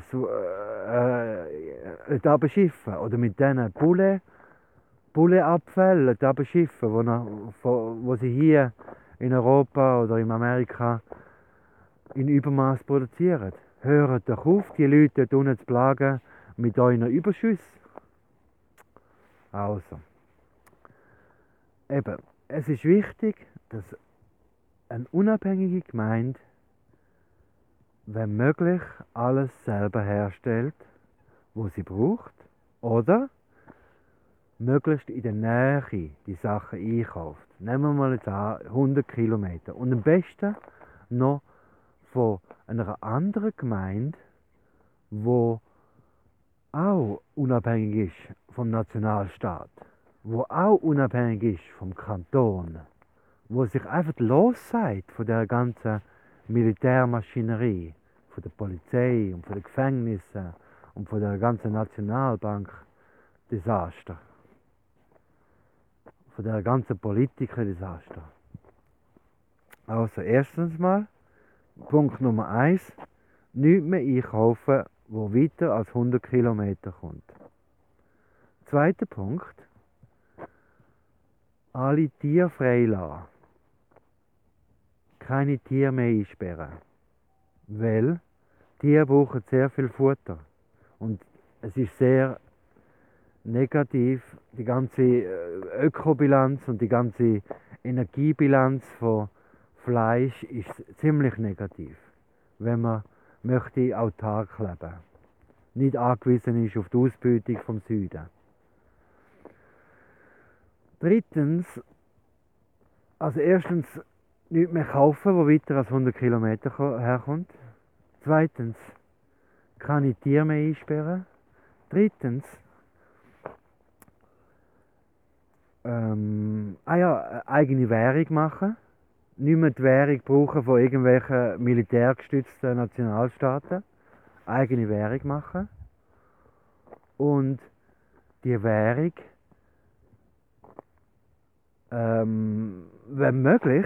[SPEAKER 1] da beschiffen oder mit diesen Bulleabfällen da beschiffen, wo sie hier in Europa oder in Amerika in Übermaß produzieren. Hört doch auf, die Leute dort unten zu plagen mit euren Überschüssen. Also, eben, es ist wichtig, dass eine unabhängige Gemeinde, wenn möglich, alles selber herstellt, was sie braucht, oder möglichst in der Nähe die Sachen einkauft. Nehmen wir mal jetzt an, 100 Kilometer. Und am besten noch von einer anderen Gemeinde, wo auch unabhängig ist vom Nationalstaat, wo auch unabhängig ist vom Kanton, wo sich einfach lossagt von der ganzen Militärmaschinerie, von der Polizei und von den Gefängnissen und von der ganzen Nationalbank-Desaster, von der ganzen Politiker-Desaster. Also erstens mal, Punkt Nummer 1, nichts mehr einkaufen, wo weiter als 100 Kilometer kommt. Zweiter Punkt, alle Tiere freilassen. Keine Tiere mehr einsperren. Weil Tiere brauchen sehr viel Futter. Und es ist sehr negativ, die ganze Ökobilanz und die ganze Energiebilanz von Fleisch ist ziemlich negativ, wenn man möchte autark leben, nicht angewiesen ist auf die Ausbeutung vom Süden. Drittens, also erstens nichts mehr kaufen, wo weiter als 100 Kilometer herkommt. Zweitens, keine Tiere mehr einsperren. Drittens, eigene Währung machen. Nicht mehr die Währung brauchen von irgendwelchen militärgestützten Nationalstaaten. Eigene Währung machen. Und die Währung, wenn möglich,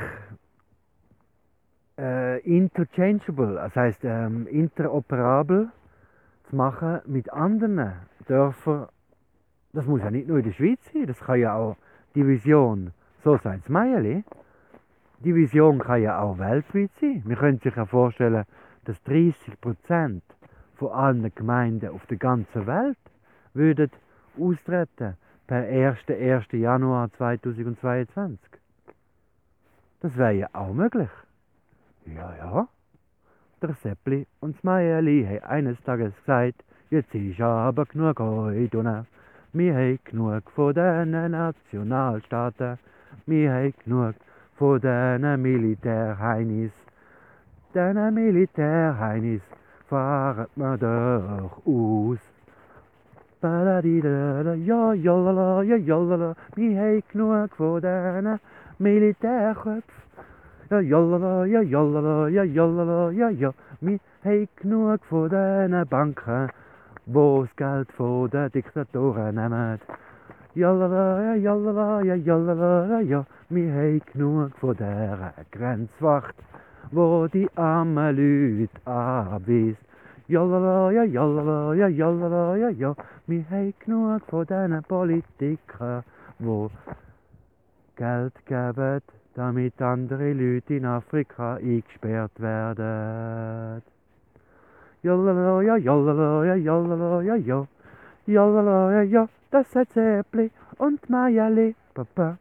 [SPEAKER 1] interchangeable, das heisst interoperabel zu machen mit anderen Dörfern. Das muss ja nicht nur in der Schweiz sein, das kann ja auch die Vision, so sagt es Meierli, die Vision kann ja auch weltweit sein. Wir können sich ja vorstellen, dass 30% von allen Gemeinden auf der ganzen Welt würden austreten per 1. Januar 2022. Das wäre ja auch möglich. Ja, ja. Der Seppli und das Meierli haben eines Tages gesagt, jetzt ist aber genug heute. Wir haben genug von diesen Nationalstaaten. Wir haben genug von diesen Militärheinis. Diesen Militärheinis fahren wir doch aus. Badadidada, ja, jalala, ja, jalala. Wir haben genug von diesen Militärköpfen. Ja, jalala, ja, jalala, ja, jalala, ja, ja. Wir haben genug von diesen Banken, wo das Geld von den Diktatoren nehmen. Jalala, ja, jalala, ja, jalala, ja, ja. Wir haben genug von dieser Grenzwacht, wo die armen Leute abweist. Jalala, ja, jalala, ja, jalala, ja, ja. Wir haben genug von diesen Politikern, wo Geld geben, damit andere Leute in Afrika eingesperrt werden. Jalala, ja, jalala, ja, jalala, ja, ja. Jalala, ja, ja, das ist Zäpli und Meierli, Papa.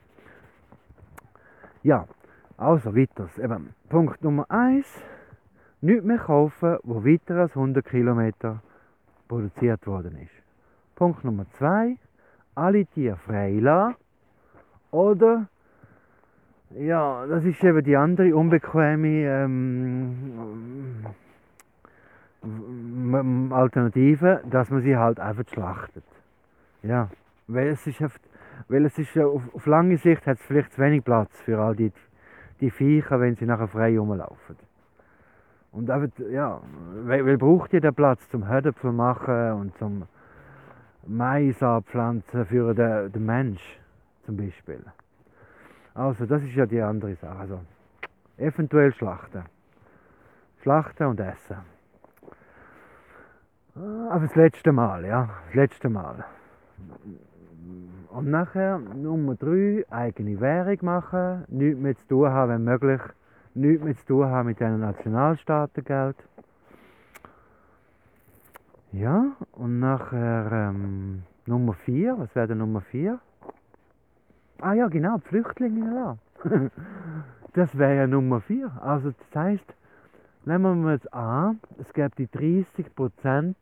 [SPEAKER 1] Ja, also weiter. Eben, Punkt Nummer 1. Nichts mehr kaufen, wo weiter als 100 Kilometer produziert worden ist. Punkt Nummer 2. Alle Tiere freilassen. Oder, ja, das ist eben die andere unbequeme Alternative, dass man sie halt einfach schlachtet. Ja, weil es ist auf lange Sicht hat es vielleicht zu wenig Platz für all die Viecher, wenn sie nachher frei rumlaufen. Und einfach, ja, weil braucht ihr den Platz zum Herdöpfel machen und zum Mais anpflanzen für den Mensch zum Beispiel. Also das ist ja die andere Sache. Also eventuell schlachten. Schlachten und essen. Aber das letzte Mal, ja. Das letzte Mal. Und nachher Nummer 3, eigene Währung machen, nichts mehr zu tun haben, wenn möglich, nichts mehr zu tun haben mit diesen Nationalstaatengeld. Ja, und nachher Nummer 4, was wäre denn Nummer 4? Ah ja, genau, die Flüchtlinge lassen. Das wäre ja Nummer 4. Also das heisst, nehmen wir jetzt an, es gäbe die 30%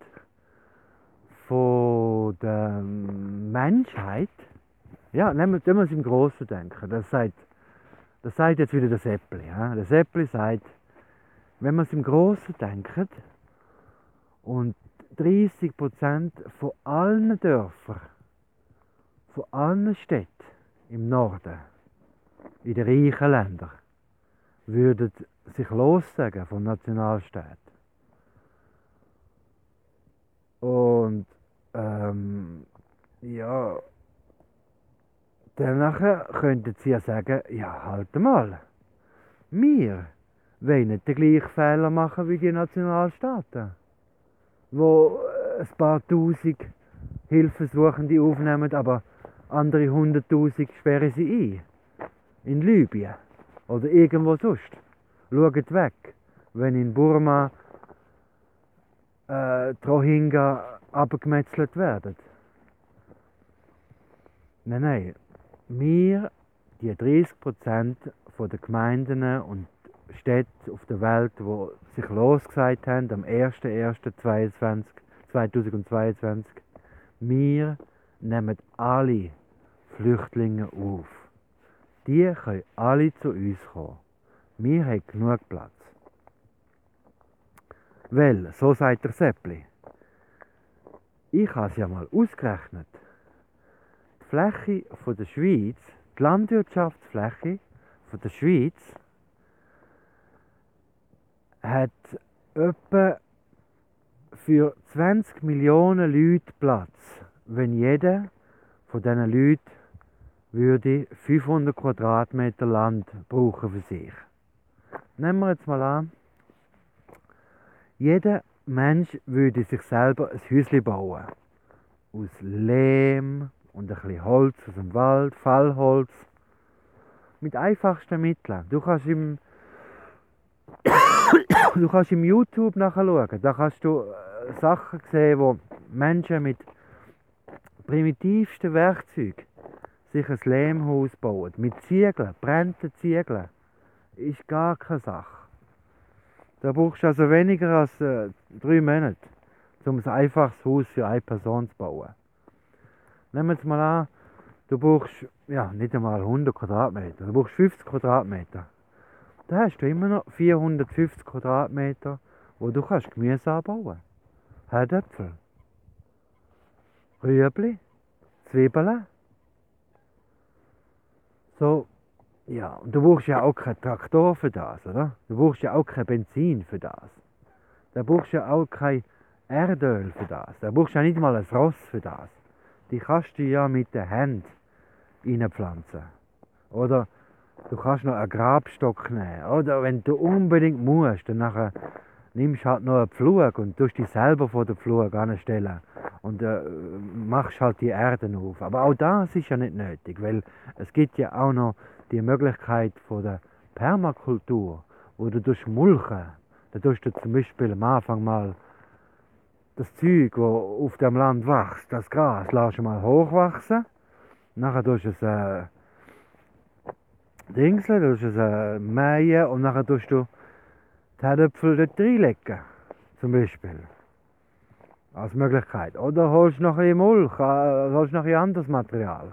[SPEAKER 1] von der Menschheit. Ja, nehmen wir es im Großen denken. Das sagt jetzt wieder der Seppli. Ja? Der Seppli sagt, wenn wir es im Großen denken und 30% von allen Dörfern, von allen Städten im Norden, in den reichen Ländern, würden sich lossagen vom Nationalstaat. Und ja, danach könnten sie ja sagen, ja, halt mal, wir wollen nicht den gleichen Fehler machen wie die Nationalstaaten, wo ein paar Tausend Hilfesuchende aufnehmen, aber andere 100'000 sperren sie ein. In Libyen oder irgendwo sonst. Schaut weg, wenn in Burma die Rohingya abgemetzelt werden. Nein, wir, die 30% der Gemeinden und Städte auf der Welt, die sich losgesagt haben am 1.1.2022, wir nehmen alle Flüchtlinge auf. Die können alle zu uns kommen. Wir haben genug Platz. Weil, so sagt der Seppli, ich habe es ja mal ausgerechnet. Die Fläche von der Schweiz, die Landwirtschaftsfläche von der Schweiz, hat etwa für 20 Millionen Leute Platz, wenn jeder von diesen Leuten würde 500 Quadratmeter Land brauchen für sich. Nehmen wir jetzt mal an, jeder Mensch würde sich selber ein Häuschen bauen. Aus Lehm und ein bisschen Holz aus dem Wald, Fallholz. Mit einfachsten Mitteln. Du kannst im YouTube nachschauen. Da kannst du Sachen sehen, wo Menschen mit primitivsten Werkzeugen sich ein Lehmhaus bauen. Mit Ziegeln, brennenden Ziegeln. Ist gar keine Sache. Da brauchst du also weniger als 3 Monate, um ein einfaches Haus für eine Person zu bauen. Nehmen wir jetzt mal an, du brauchst ja, nicht einmal 100 Quadratmeter, du brauchst 50 Quadratmeter. Da hast du immer noch 450 Quadratmeter, wo du kannst Gemüse anbauen. Herdöpfel, Rüebli, Zwiebeln. So, ja, und du brauchst ja auch keinen Traktor für das, oder? Du brauchst ja auch kein Benzin für das. Da brauchst ja auch kein Erdöl für das. Da brauchst ja nicht mal ein Ross für das. Die kannst du ja mit der Hand reinpflanzen. Oder du kannst noch einen Grabstock nehmen. Oder wenn du unbedingt musst, dann nachher nimmst du halt noch einen Pflug und tust dich selber vor der Pflug anstellen. Und machst halt die Erden auf. Aber auch das ist ja nicht nötig, weil es gibt ja auch noch die Möglichkeit von der Permakultur, wo du durch Mulchen, da tust du zum Beispiel am Anfang mal das Zeug, das auf dem Land wächst, das Gras, lässt du mal hochwachsen. Nachher tust du es dingseln, tust du es mähen und nachher tust du die Herdöpfel dort reinlegen. Zum Beispiel. Als Möglichkeit. Oder holst noch ein bisschen Mulch, holst noch ein anderes Material.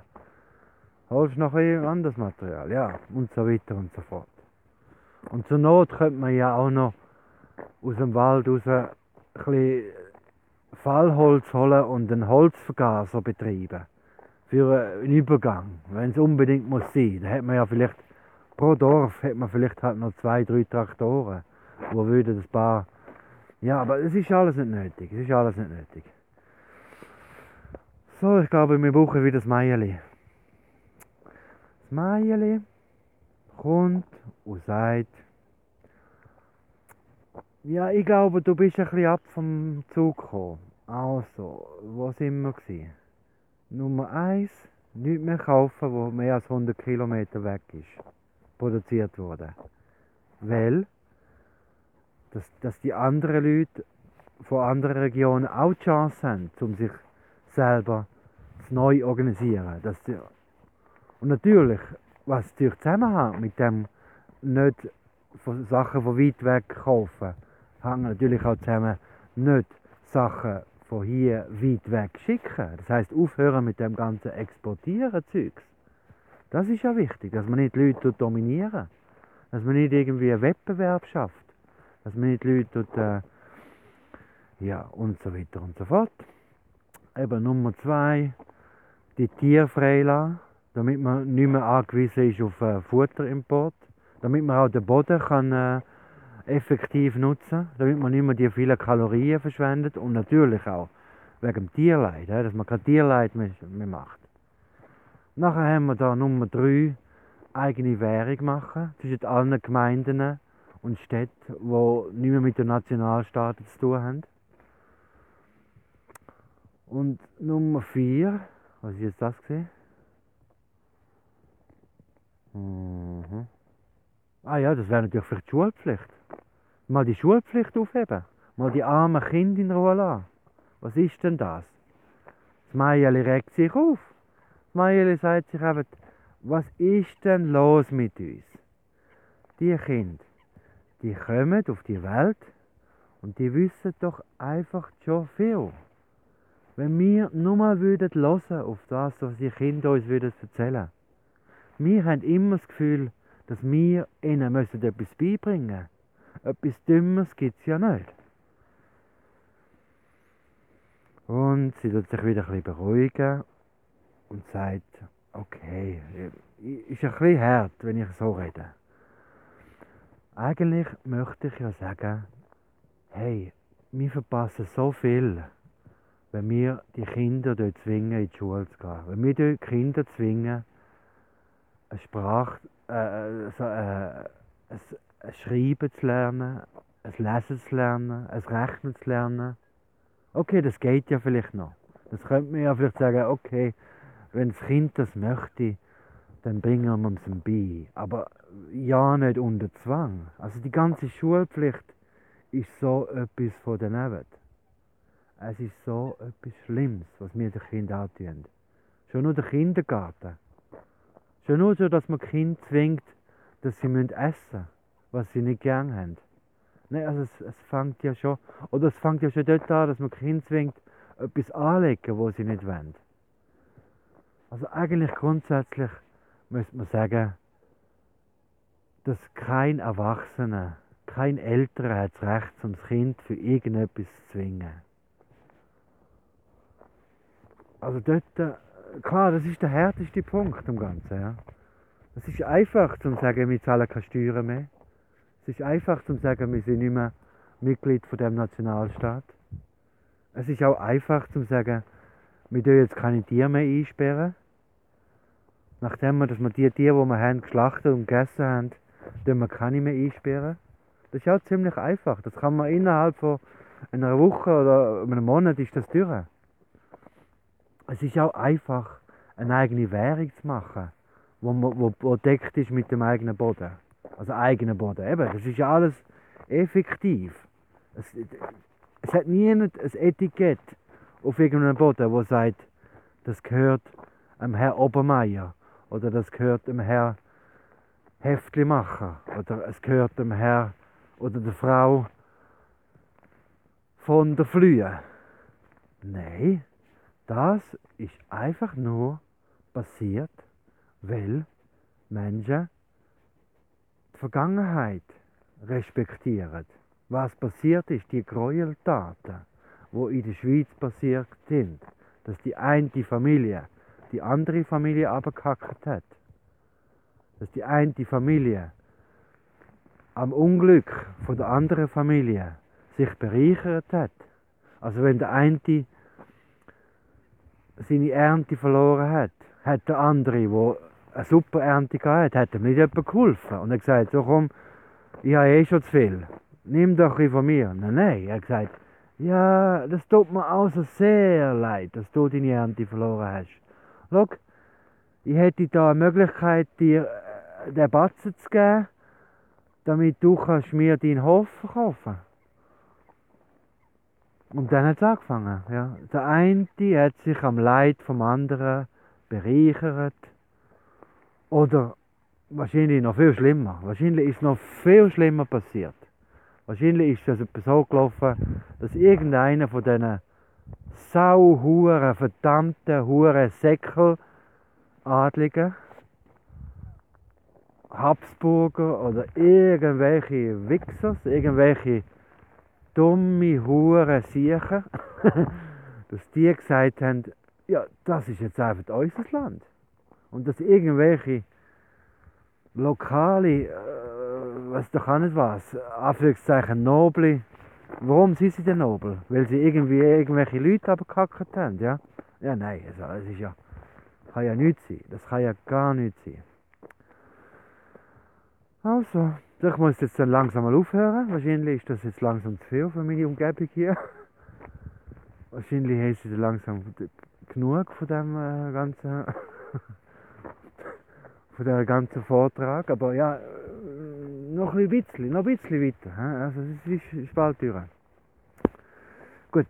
[SPEAKER 1] Ja. Und so weiter und so fort. Und zur Not könnte man ja auch noch aus dem Wald raus ein bisschen Fallholz holen und einen Holzvergaser betreiben. Für einen Übergang, wenn es unbedingt muss sein. Da hat man ja vielleicht, pro Dorf hat man vielleicht halt noch 2, 3 Traktoren, wo würden das paar... Ja, aber es ist alles nicht nötig, So, ich glaube, wir brauchen wieder das Meierli. Das Meierli kommt und sagt, ja, ich glaube, du bist ein bisschen ab vom Zug gekommen. Also, wo sind wir gewesen? Nummer 1, nichts mehr kaufen, wo mehr als 100 Kilometer weg ist, produziert wurde. Weil, dass die anderen Leute von anderen Regionen auch die Chance haben, um sich selber zu neu organisieren. Und natürlich, was natürlich zusammenhängt mit dem nicht von Sachen von weit weg kaufen, hängt natürlich auch zusammen, nicht Sachen von hier weit weg schicken. Das heisst, aufhören mit dem ganzen Exportieren Zeugs. Das ist ja wichtig, dass man nicht die Leute dominieren, dass man nicht irgendwie einen Wettbewerb schafft, dass man nicht die Leute ja, und so weiter und so fort. Eben Nummer 2, die Tiere freilassen, damit man nicht mehr angewiesen ist auf Futterimport, damit man auch den Boden kann effektiv nutzen, damit man nicht mehr die vielen Kalorien verschwendet und natürlich auch wegen dem Tierleid, dass man kein Tierleid mehr macht. Nachher haben wir da Nummer 3, eigene Währung machen zwischen allen Gemeinden und Städten, die nicht mehr mit den Nationalstaaten zu tun haben. Und Nummer 4, was ist jetzt das gesehen? Ah ja, das wäre natürlich für die Schulpflicht. Mal die Schulpflicht aufheben. Mal die armen Kinder in Ruhe lassen. Was ist denn das? Das Meierli regt sich auf. Das Meierli sagt sich eben, was ist denn los mit uns? Die Kinder, die kommen auf die Welt und die wissen doch einfach schon viel. Wenn wir nur mal hören auf das, was die Kinder uns erzählen würden. Wir haben immer das Gefühl, dass wir ihnen etwas beibringen müssen. Etwas Dümmeres gibt es ja nicht. Und sie tut sich wieder ein bisschen beruhigen und sagt, okay, ist ein bisschen hart, wenn ich so rede. Eigentlich möchte ich ja sagen, hey, wir verpassen so viel, wenn wir die Kinder dort zwingen, in die Schule zu gehen. Wenn wir die Kinder zwingen, eine Sprache, ein Schreiben zu lernen, ein Lesen zu lernen, ein Rechnen zu lernen. Okay, das geht ja vielleicht noch. Das könnte man ja vielleicht sagen, okay, wenn das Kind das möchte, dann bringen wir es ihm bei. Aber ja nicht unter Zwang. Also die ganze Schulpflicht ist so etwas von daneben. Es ist so etwas Schlimmes, was wir den Kindern antun. Schon nur der Kindergarten. Schon nur so, dass man die Kinder zwingt, dass sie essen müssen, was sie nicht gern haben. Nein, also es fängt ja schon, oder es fängt ja schon dort an, dass man die Kinder zwingt, etwas anlegen, was sie nicht wollen. Also eigentlich grundsätzlich müsste man sagen, dass kein Erwachsener, kein Älterer hat das Recht, um das Kind für irgendetwas zu zwingen. Also dort, klar, das ist der härteste Punkt am Ganzen. Ja. Es ist einfach zu sagen, wir zahlen keine Steuern mehr. Es ist einfach zu sagen, wir sind nicht mehr Mitglied von dem Nationalstaat. Es ist auch einfach zu sagen, wir dürfen jetzt keine Tiere mehr einsperren. Nachdem wir die Tiere, die wir haben, geschlachtet und gegessen haben, dürfen wir keine mehr einsperren. Das ist auch ziemlich einfach. Das kann man innerhalb von einer Woche oder einem Monat ist das durch. Es ist auch einfach, eine eigene Währung zu machen, wo deckt ist mit dem eigenen Boden. Also eigenen Boden. Eben, das ist ja alles effektiv. Es hat nie ein Etikett auf irgendeinem Boden, wo sagt, das gehört dem Herr Obermeier oder das gehört dem Herr Heftlimacher oder es gehört dem Herr oder der Frau von der Flühe. Nein, das ist einfach nur passiert, weil Menschen die Vergangenheit respektieren. Was passiert ist, die Gräueltaten, die in der Schweiz passiert sind, dass die eine Familie die andere Familie abgehackt hat. Dass die eine Familie am Unglück von der anderen Familie sich bereichert hat. Also wenn der eine seine Ernte verloren hat, hat der andere, der eine super Ernte gehabt hat ihm nicht jemand geholfen. Und er hat gesagt, so komm, ich habe eh schon zu viel. Nimm doch ein von mir. Nein, er hat gesagt, ja, das tut mir auch so sehr leid, dass du deine Ernte verloren hast. Schau, ich hätte da eine Möglichkeit, dir den Batzen zu geben, damit du kannst mir deinen Hof verkaufen. Und dann hat es angefangen. Ja. Der eine hat sich am Leid vom anderen bereichert. Oder wahrscheinlich noch viel schlimmer. Wahrscheinlich ist noch viel schlimmer passiert. Wahrscheinlich ist das etwas so gelaufen, dass irgendeiner von diesen sauhuren, verdammten Huren Säckel Adligen, Habsburger oder irgendwelche Wichsers, irgendwelche dumme Huren Siechen, dass die gesagt haben, ja, das ist jetzt einfach unser Land. Und dass irgendwelche lokale, was doch auch nicht was, Anführungszeichen Noble, warum sind sie denn nobel? Weil sie irgendwie irgendwelche Leute abgekackt haben, ja? Ja, nein, also, es ist ja, kann ja nichts sein, das kann ja gar nichts sein. Also, ich muss jetzt dann langsam mal aufhören, wahrscheinlich ist das jetzt langsam zu viel für meine Umgebung hier. Wahrscheinlich haben sie dann langsam genug von dem ganzen von der ganzen Vortrag, aber ja, noch ein bisschen weiter. Also es ist bald durch. Gut,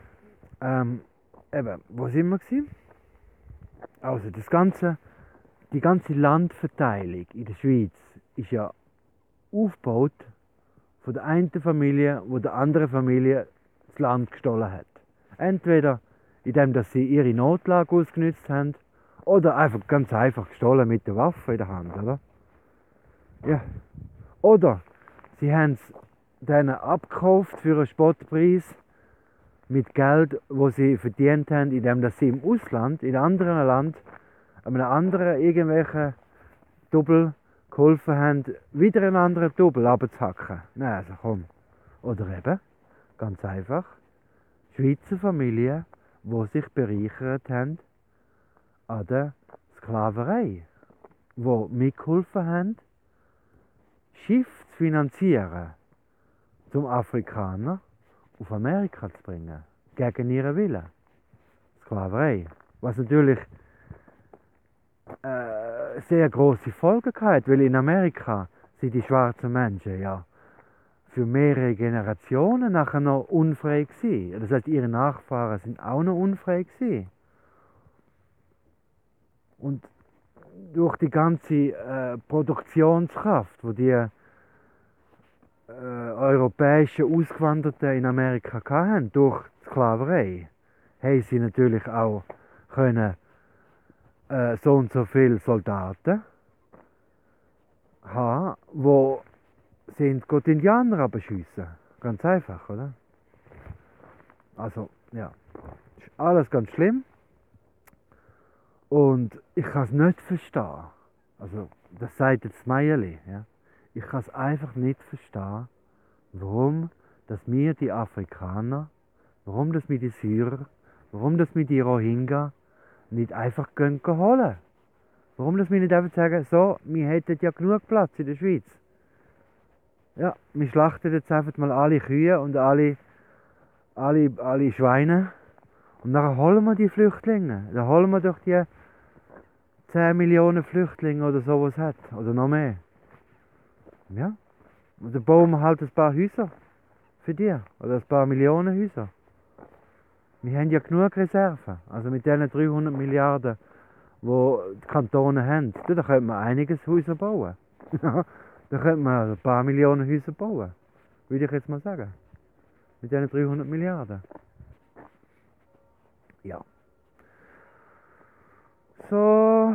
[SPEAKER 1] eben, wo sind wir gewesen? Also die ganze Landverteilung in der Schweiz ist ja aufgebaut von der einen Familie, wo der anderen Familie das Land gestohlen hat. Entweder indem dass sie ihre Notlage ausgenutzt haben, oder einfach ganz einfach gestohlen mit der Waffe in der Hand, oder? Ja. Oder sie haben es denen abgekauft für einen Spottpreis mit Geld, wo sie verdient haben, indem dass sie im Ausland, in einem anderen Land, einem anderen irgendwelchen Double geholfen haben, wieder einen anderen Double abzuhacken. Nein, also komm. Oder eben, ganz einfach, Schweizer Familien, die sich bereichert haben an der Sklaverei, die mitgeholfen haben, Schiffe zu finanzieren, zum Afrikaner auf Amerika zu bringen, gegen ihren Willen. Sklaverei. Was natürlich sehr große Folgen hat, weil in Amerika sind die schwarzen Menschen ja für mehrere Generationen nachher noch unfrei gewesen. Das heißt, ihre Nachfahren sind auch noch unfrei gewesen. Und durch die ganze Produktionskraft, wo die europäischen Ausgewanderten in Amerika hatten, durch die Sklaverei, haben sie natürlich auch können, so und so viele Soldaten haben, die die Indianer beschiessen. Ganz einfach, oder? Also, ja, ist alles ganz schlimm. Und ich kann es nicht verstehen. Also, das sagt jetzt Meierli, ja. Ich kann es einfach nicht verstehen, warum dass wir die Afrikaner, warum dass wir die Syrer, warum dass wir die Rohingya nicht einfach gehen holen. Warum dass wir nicht einfach sagen, so, wir hätten ja genug Platz in der Schweiz. Ja, wir schlachten jetzt einfach mal alle Kühe und alle Schweine und dann holen wir die Flüchtlinge. Dann holen wir doch die 10 Millionen Flüchtlinge oder sowas hat. Oder noch mehr. Ja. Und dann bauen wir halt ein paar Häuser für die. Oder ein paar Millionen Häuser. Wir haben ja genug Reserven. Also mit diesen 300 Milliarden, die die Kantone haben, da könnte man einiges Häuser bauen. Da könnte man ein paar Millionen Häuser bauen. Würde ich jetzt mal sagen. Mit diesen 300 Milliarden. Ja. So.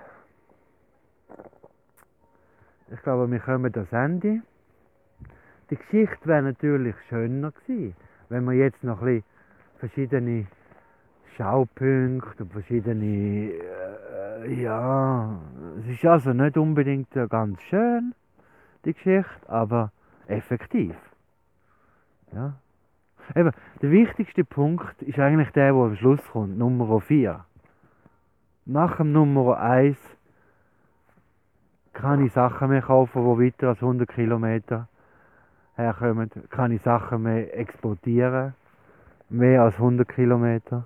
[SPEAKER 1] Ich glaube, wir kommen das Ende. Die Geschichte wäre natürlich schöner gewesen, wenn wir jetzt noch ein bisschen verschiedene Schaupunkte und verschiedene, ja, es ist also nicht unbedingt ganz schön, die Geschichte, aber effektiv. Ja. Eben, der wichtigste Punkt ist eigentlich der am Schluss kommt, Nummer 4. Nach dem Nummer 1 kann ich Sachen mehr kaufen, die weiter als 100 Kilometer herkommen. Kann ich Sachen mehr exportieren, mehr als 100 Kilometer.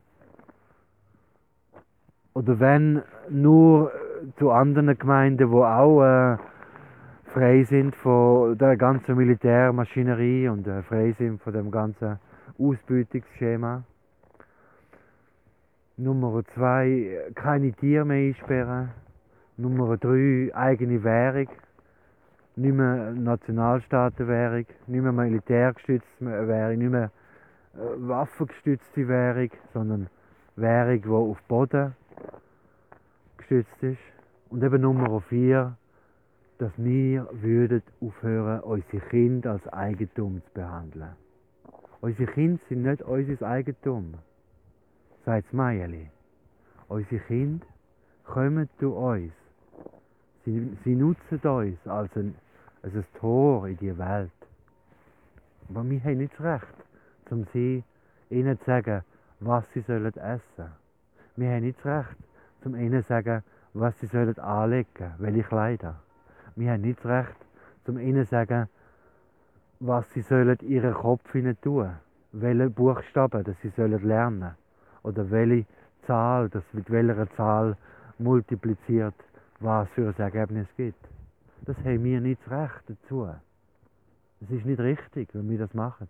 [SPEAKER 1] Oder wenn nur zu anderen Gemeinden, die auch frei sind von der ganzen Militärmaschinerie und frei sind von dem ganzen Ausbeutungsschema. Nummer 2, keine Tiere mehr einsperren. Nummer 3, eigene Währung. Nicht mehr Nationalstaatenwährung, nicht mehr militärgestützte Währung, nicht mehr waffengestützte Währung, sondern Währung, die auf Boden gestützt ist. Und eben Nummer 4, dass wir würden aufhören, unsere Kinder als Eigentum zu behandeln. Unsere Kinder sind nicht unser Eigentum, sagt Meierli. Unsere Kinder kommen zu uns. Sie nutzen uns als ein Tor in die Welt. Aber wir haben nicht das Recht, um ihnen zu sagen, was sie sollen essen. Wir haben nicht das Recht, um ihnen zu sagen, was sie sollen anlegen, welche Kleider. Wir haben nicht das Recht, um ihnen zu sagen, was sie sollen in ihren Kopf hinein tun, welche Buchstaben dass sie sollen lernen oder welche Zahl, dass mit welcher Zahl multipliziert, was für ein Ergebnis gibt. Das haben wir nicht das Recht dazu. Es ist nicht richtig, wenn wir das machen.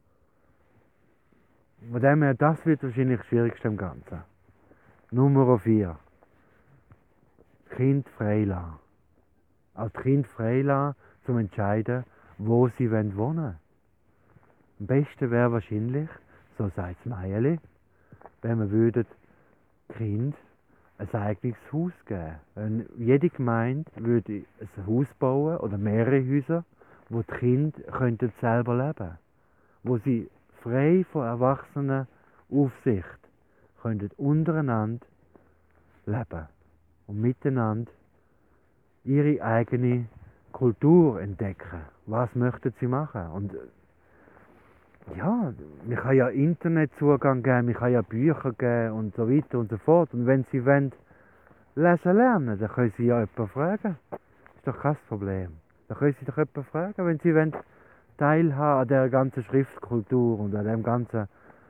[SPEAKER 1] Von dem her, das wird wahrscheinlich das Schwierigste im Ganzen. Nummer 4. Kind freilassen. Als Kind freilassen, zum entscheiden, wo sie wohnen wollen. Am besten wäre wahrscheinlich, so sagt es Meierli, wenn wir würden Kind ein eigenes Haus geben. Wenn jede Gemeinde würde ein Haus bauen oder mehrere Häuser, wo die Kinder könnten selber leben, wo sie frei von Erwachsenen Aufsicht könnten untereinander leben und miteinander ihre eigene Kultur entdecken. Was möchten sie machen? Und ja, man kann ja Internetzugang geben, man kann ja Bücher geben und so weiter und so fort. Und wenn sie wollen lesen lernen, dann können sie ja jemanden fragen. Ist doch kein Problem. Dann können sie doch jemanden fragen, wenn sie wollen teilhaben an dieser ganzen Schriftkultur und an dem ganzen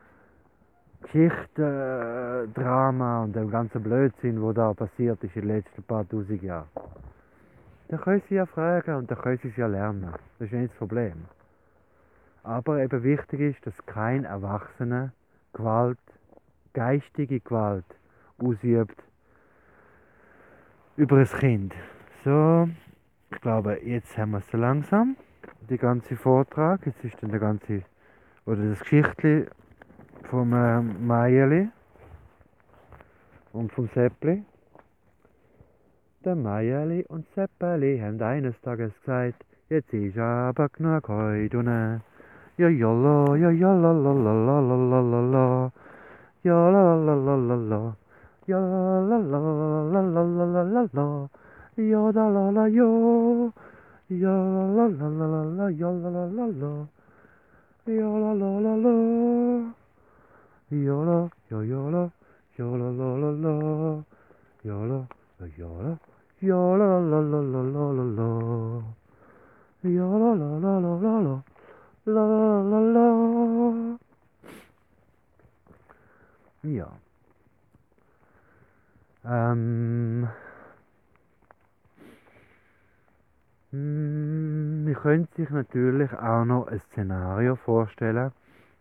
[SPEAKER 1] Geschichtendrama und dem ganzen Blödsinn, der da passiert ist in den letzten paar tausend Jahren. Dann können sie ja fragen und dann können sie es ja lernen. Das ist ja nicht das Problem. Aber eben wichtig ist, dass kein Erwachsener Gewalt, geistige Gewalt ausübt über ein Kind. So, ich glaube, jetzt haben wir es so langsam. Der ganze Vortrag, jetzt ist dann der ganze, oder das Geschichtli vom Meierli und vom Seppli. Der Meierli und Seppeli haben eines Tages gesagt, jetzt ist aber genug heute und ja jalla, ja jalla la la la la la la la, ja la la la la la, ja la la la la la la la la la, ja da la la jo, ja la la la la la, ja la la la la, ja la la la la, ja la, ja ja la, ja la la la la, ja la, ja la, ja la la la la la la la, ja la la la la la la. La la la la. Ja. Man könnte sich natürlich auch noch ein Szenario vorstellen,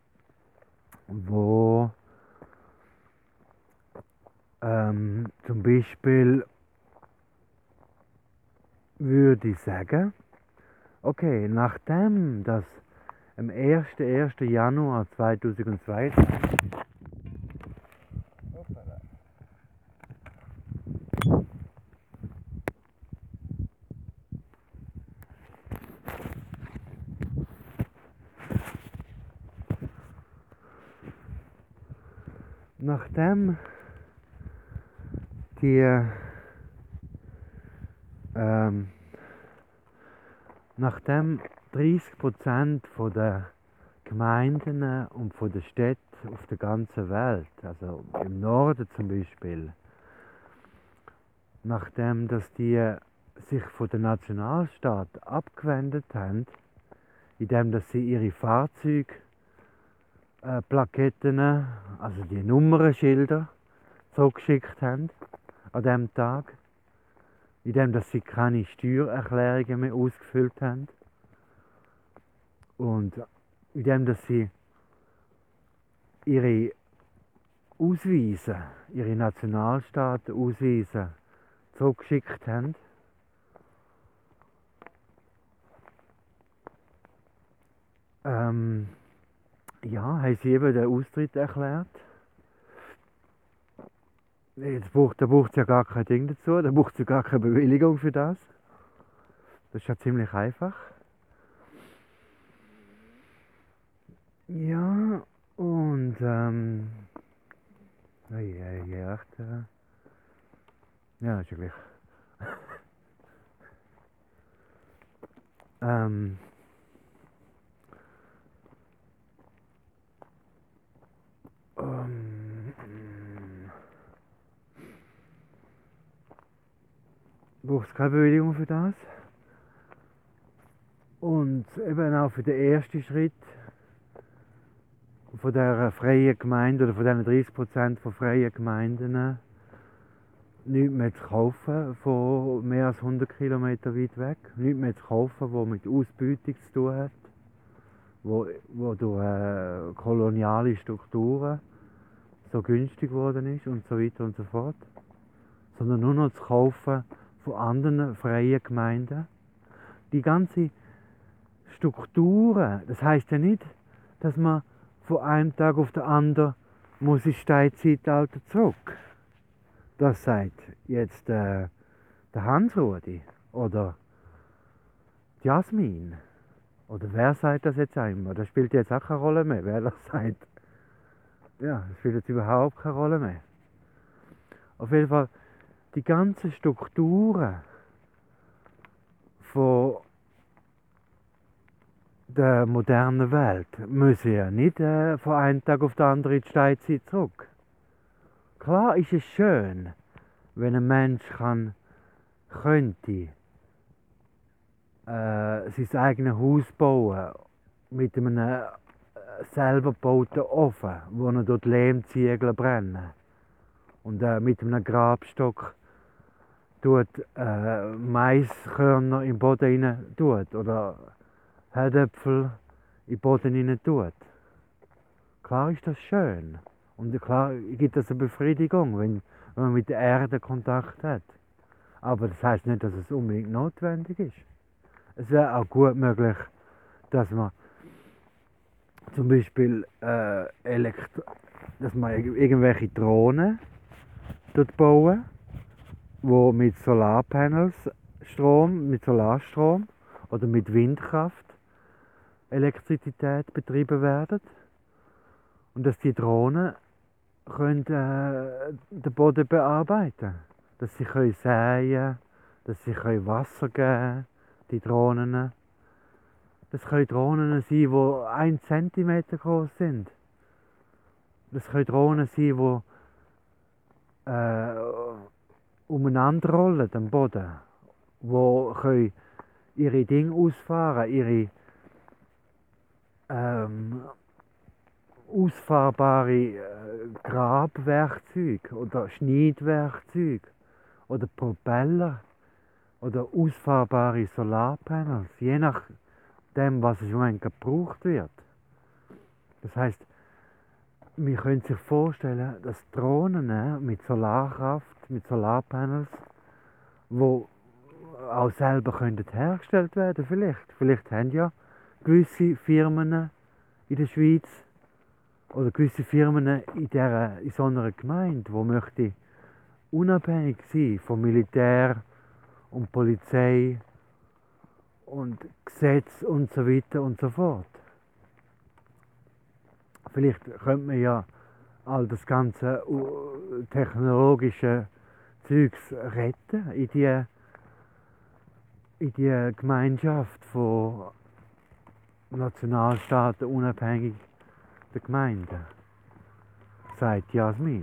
[SPEAKER 1] wo zum Beispiel würde ich sagen, okay, nachdem das am 1. Januar 2022 nachdem die nachdem 30% von der Gemeinden und von den Städten auf der ganzen Welt, also im Norden zum Beispiel, nachdem dass die sich von den Nationalstaaten abgewendet haben, indem dass sie ihre Fahrzeugplaketten, also die Nummernschilder, zugeschickt haben an diesem Tag, indem dass sie keine Steuererklärungen mehr ausgefüllt haben und indem dass sie ihre Ausweise, ihre Nationalstaaten Ausweise zurückgeschickt haben. Ja, haben sie eben den Austritt erklärt. Da braucht es ja gar kein Ding dazu, da braucht es ja gar keine Bewilligung für das. Das ist ja ziemlich einfach. Ja, und echt, ja, ist ja gleich. Ähm, ähm, braucht es keine Bewilligung für das. Und eben auch für den ersten Schritt von der freien Gemeinde oder von diesen 30% von freien Gemeinden nichts mehr zu kaufen von mehr als 100 Kilometer weit weg. Nichts mehr zu kaufen, was mit Ausbeutung zu tun hat, wo durch koloniale Strukturen so günstig geworden ist und so weiter und so fort. Sondern nur noch zu kaufen von anderen freien Gemeinden. Die ganze Strukturen, das heisst ja nicht, dass man von einem Tag auf den anderen muss ins Steinzeitalter zurück. Das sagt jetzt der Hans-Rudi oder die Jasmin. Oder wer sagt das jetzt einmal? Das spielt jetzt auch keine Rolle mehr, wer das sagt. Ja, das spielt jetzt überhaupt keine Rolle mehr. Auf jeden Fall, die ganzen Strukturen von der modernen Welt müssen ja nicht von einem Tag auf den anderen in die Steinzeit zurück. Klar ist es schön, wenn ein Mensch könnte sein eigenes Haus bauen mit einem selber gebauten Ofen, wo er dort Lehmziegel brennen und mit einem Grabstock tut Maiskörner im Boden rein tut oder Herdöpfel in den Boden rein tut. Klar ist das schön und klar gibt es eine Befriedigung, wenn man mit der Erde Kontakt hat. Aber das heißt nicht, dass es unbedingt notwendig ist. Es wäre auch gut möglich, dass man zum Beispiel dass man irgendwelche Drohnen dort bauen, wo mit Solarpanels mit Solarstrom oder mit Windkraft Elektrizität betrieben werden und dass die Drohnen können, den Boden bearbeiten, dass sie können säen, dass sie können Wasser geben, die Drohnen. Das können Drohnen sein, die 1 Zentimeter groß sind. Das können Drohnen sein, die umeinander rollen am Boden, die können ihre Dinge ausfahren, ihre ausfahrbare Grabwerkzeuge oder Schneidwerkzeuge oder Propeller oder ausfahrbare Solarpanels, je nachdem, was im Moment gebraucht wird. Das heißt, man könnte sich vorstellen, dass Drohnen mit Solarkraft, mit Solarpanels, die auch selber hergestellt werden vielleicht. Vielleicht haben ja gewisse Firmen in der Schweiz oder gewisse Firmen in so einer Gemeinde, die möchte unabhängig sein vom Militär und Polizei und Gesetz und so weiter und so fort. Vielleicht könnte man ja all das ganze technologische Zeugs retten in die Gemeinschaft von Nationalstaaten unabhängig der Gemeinden, sagt Jasmin.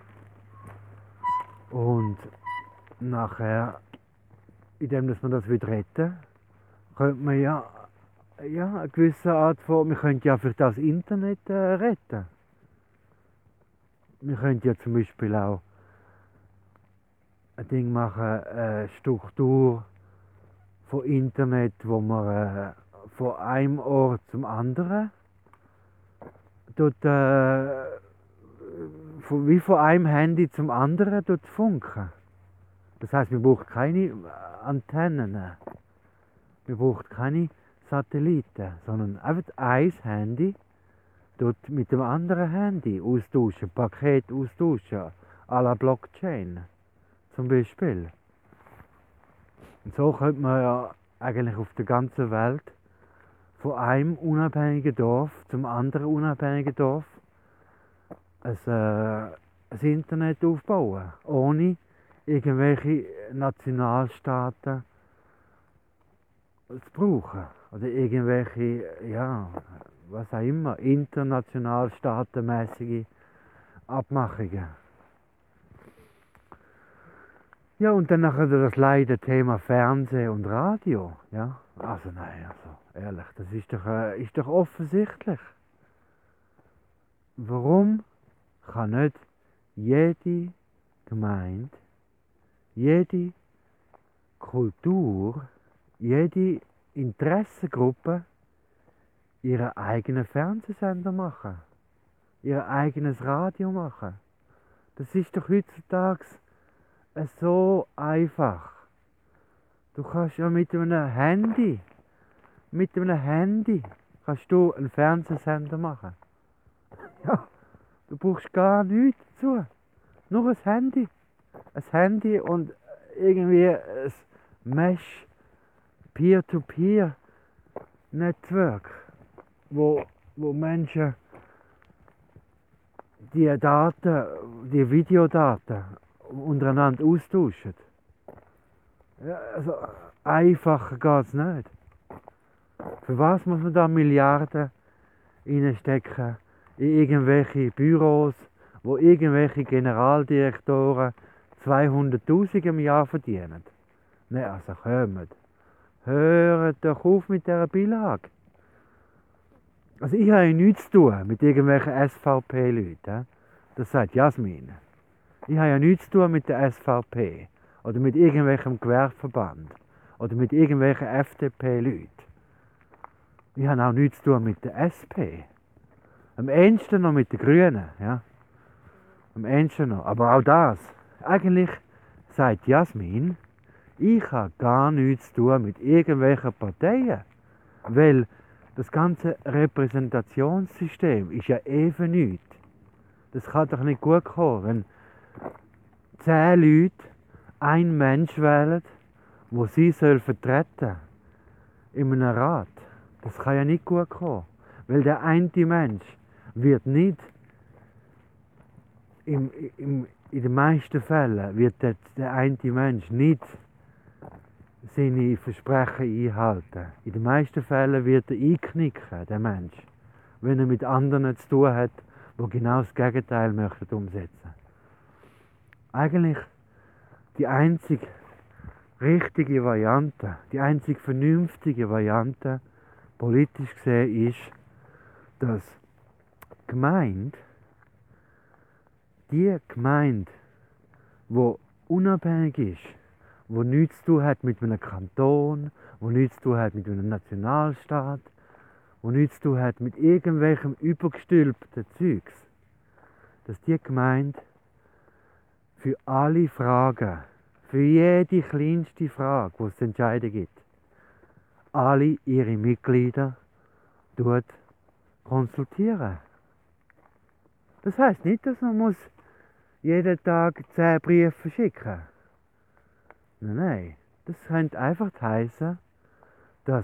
[SPEAKER 1] Und nachher, indem dass man das retten will, könnte man ja eine gewisse Art von, wir könnten ja vielleicht auch das Internet retten. Wir könnten ja zum Beispiel auch ein Ding machen, eine Struktur von Internet, wo man von einem Ort zum anderen dort, wie von einem Handy zum anderen dort funken. Das heißt, wir brauchen keine Antennen, wir brauchen keine Satelliten, sondern einfach ein Handy dort mit dem anderen Handy austauschen, Paket austauschen, à la Blockchain zum Beispiel. Und so könnte man ja eigentlich auf der ganzen Welt von einem unabhängigen Dorf zum anderen unabhängigen Dorf ein Internet aufbauen, ohne irgendwelche Nationalstaaten zu brauchen. Oder irgendwelche, ja, was auch immer, internationalstaatenmäßige Abmachungen. Ja, und dann nachher das leider Thema Fernsehen und Radio. Ja, also nein, also ehrlich, das ist doch offensichtlich. Warum kann nicht jede Gemeinde, jede Kultur, jede Interessengruppe ihren eigenen Fernsehsender machen, ihr eigenes Radio machen? Das ist doch heutzutage so einfach. Du kannst ja mit einem Handy kannst du einen Fernsehsender machen. Ja, du brauchst gar nichts dazu. Nur ein Handy. Ein Handy und irgendwie ein Mesh Peer-to-Peer-Network, wo Menschen die Daten, die Videodaten untereinander austauschen. Ja, also einfacher geht es nicht. Für was muss man da Milliarden reinstecken in irgendwelche Büros, wo irgendwelche Generaldirektoren 200'000 im Jahr verdienen? Nein, also hört doch auf mit dieser Beilage. Also ich habe ja nichts zu tun mit irgendwelchen SVP-Leuten. Das sagt Jasmin. Ich habe ja nichts zu tun mit der SVP oder mit irgendwelchem Gewerbeverband oder mit irgendwelchen FDP-Leuten. Ich habe auch nichts zu tun mit der SP. Am ehesten noch mit den Grünen. Ja? Am ehesten noch. Aber auch das. Eigentlich sagt Jasmin, ich habe gar nichts zu tun mit irgendwelchen Parteien. Weil das ganze Repräsentationssystem ist ja eben nichts. Das kann doch nicht gut kommen, wenn 10 Leute einen Mensch wählen, wo sie vertreten in einem Rat. Das kann ja nicht gut kommen. Weil der eine Mensch wird nicht, in den meisten Fällen wird der eine Mensch nicht seine Versprechen einhalten. In den meisten Fällen wird er einknicken, der Mensch, wenn er mit anderen zu tun hat, die genau das Gegenteil möchten umsetzen. Eigentlich die einzig richtige Variante, die einzig vernünftige Variante, politisch gesehen, ist, dass die Gemeinde, die unabhängig ist, wo nichts zu tun hat mit einem Kanton, wo nichts zu tun hat mit einem Nationalstaat, wo nichts zu tun hat mit irgendwelchem übergestülpten Zeugs, dass die Gemeinde für alle Fragen, für jede kleinste Frage, die es zu entscheiden gibt, alle ihre Mitglieder konsultieren. Das heisst nicht, dass man jeden Tag 10 Briefe verschicken muss. Nein, das könnte einfach heißen, dass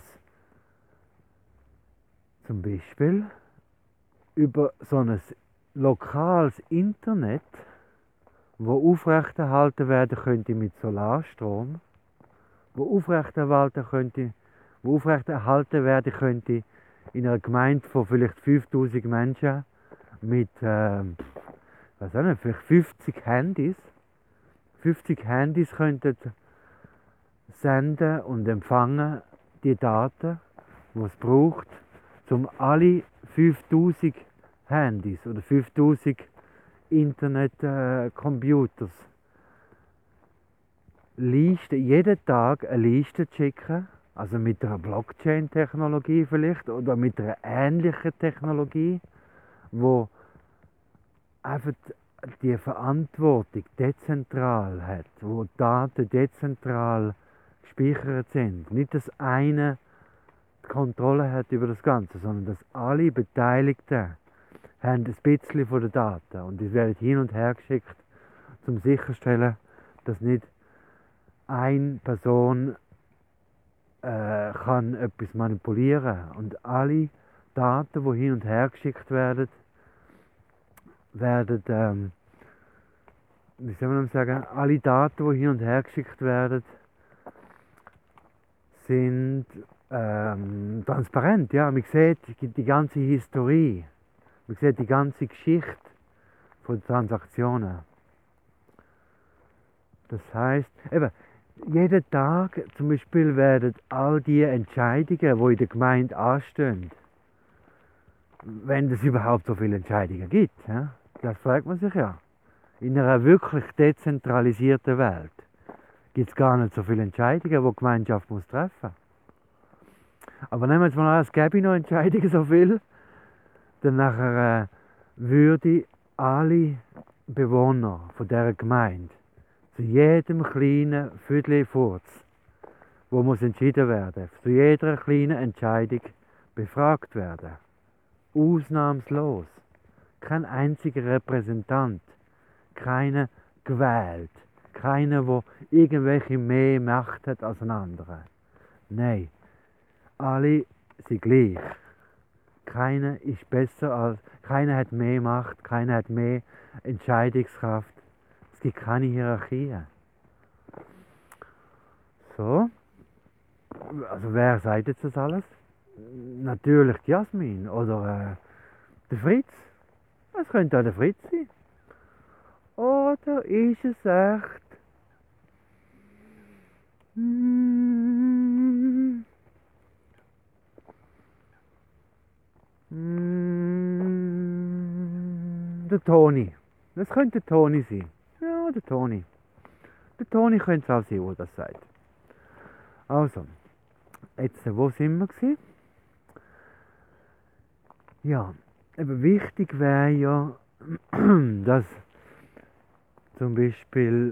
[SPEAKER 1] zum Beispiel über so ein lokales Internet, wo aufrechterhalten werden könnte mit Solarstrom, wo aufrechterhalten werden könnte in einer Gemeinde von vielleicht 5000 Menschen mit, was auch nicht, vielleicht 50 Handys. 50 Handys könnten senden und empfangen die Daten, die es braucht, um alle 5000 Handys oder 5000 Internet-Computers jeden Tag eine Liste zu schicken, also mit einer Blockchain-Technologie vielleicht oder mit einer ähnlichen Technologie, wo einfach die Verantwortung dezentral hat, wo Daten dezentral gespeichert sind. Nicht, dass einer die Kontrolle hat über das Ganze, sondern dass alle Beteiligten haben ein bisschen von den Daten und die werden hin und her geschickt, um sicherzustellen, dass nicht eine Person kann etwas manipulieren und alle Daten, die hin und her geschickt werden, wie soll man sagen, alle Daten, die hin und her geschickt werden, sind transparent. Ja, man sieht die ganze Historie, man sieht die ganze Geschichte von Transaktionen. Das heißt, eben, jeden Tag zum Beispiel werden all die Entscheidungen, die in der Gemeinde anstehen, wenn es überhaupt so viele Entscheidungen gibt, ja, das fragt man sich ja. In einer wirklich dezentralisierten Welt gibt es gar nicht so viele Entscheidungen, die die Gemeinschaft muss treffen muss. Aber nehmen wir jetzt mal an, es gäbe noch Entscheidungen so viel, dann nachher würde alle Bewohner von dieser Gemeinde zu jedem kleinen Viertelfurz, wo muss entschieden werden, zu jeder kleinen Entscheidung befragt werden. Ausnahmslos. Kein einziger Repräsentant, keiner gewählt, keiner, der irgendwelche mehr Macht hat als ein anderer. Nein, alle sind gleich. Keiner ist besser als, keiner hat mehr Macht, keiner hat mehr Entscheidungskraft. Es gibt keine Hierarchien. So, also wer sagt jetzt das alles? Natürlich die Jasmin oder der Fritz. Es könnte auch der Fritz sein. Oder ist es echt? Der Toni. Das könnte der Toni sein. Ja, der Toni. Der Toni könnte es auch sein, der das sagt. Also, jetzt, wo sind wir gewesen? Ja, eben wichtig wäre ja, dass zum Beispiel,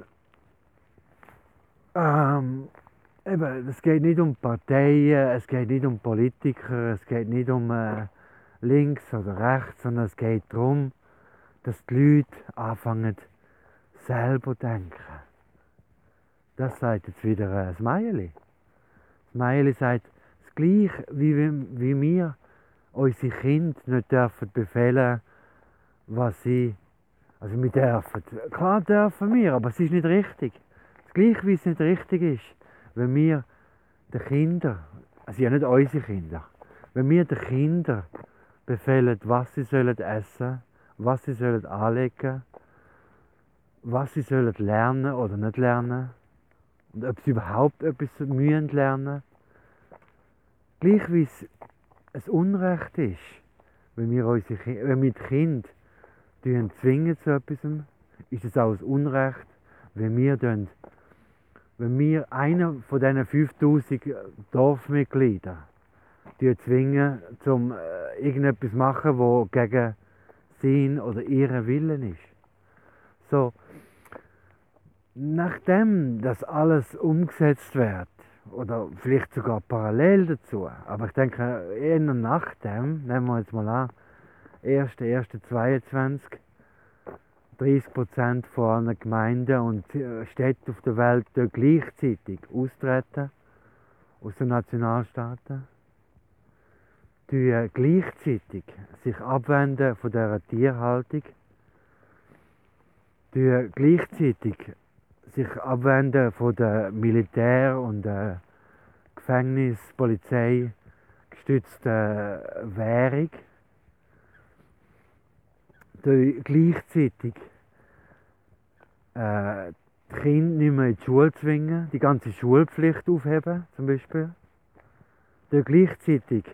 [SPEAKER 1] eben, es geht nicht um Parteien, es geht nicht um Politiker, es geht nicht um links oder rechts, sondern es geht darum, dass die Leute anfangen, selber zu denken. Das sagt jetzt wieder Smeili. Smeili sagt, das Gleiche wie wir unsere Kinder nicht dürfen befehlen, was sie, also wir dürfen, klar dürfen wir, aber es ist nicht richtig. Das Gleiche wie es nicht richtig ist, wenn wir den Kindern, also ja nicht unsere Kinder, wenn wir den Kindern befehlen, was sie sollen essen, was sie sollen anlegen, was sie sollen lernen oder nicht lernen und ob sie überhaupt etwas müssen lernen. Gleich wie es ein Unrecht ist, wenn wir die Kinder zwingen zu etwas, ist es auch ein Unrecht, wenn wir einen von diesen 5000 Dorfmitgliedern zwingen, zum irgendetwas zu machen, was gegen sein oder ihren Willen ist. So, nachdem das alles umgesetzt wird, oder vielleicht sogar parallel dazu, aber ich denke eher nachdem, nehmen wir jetzt mal an, 1.1.22, 30% von allen Gemeinden und Städten auf der Welt gleichzeitig austreten aus den Nationalstaaten, die gleichzeitig sich abwenden von dieser Tierhaltung, die gleichzeitig sich abwenden von der Militär- und Gefängnis-, Polizei gestützten Währung, die gleichzeitig die Kinder nicht mehr in die Schule zwingen, die ganze Schulpflicht aufheben zum Beispiel, die gleichzeitig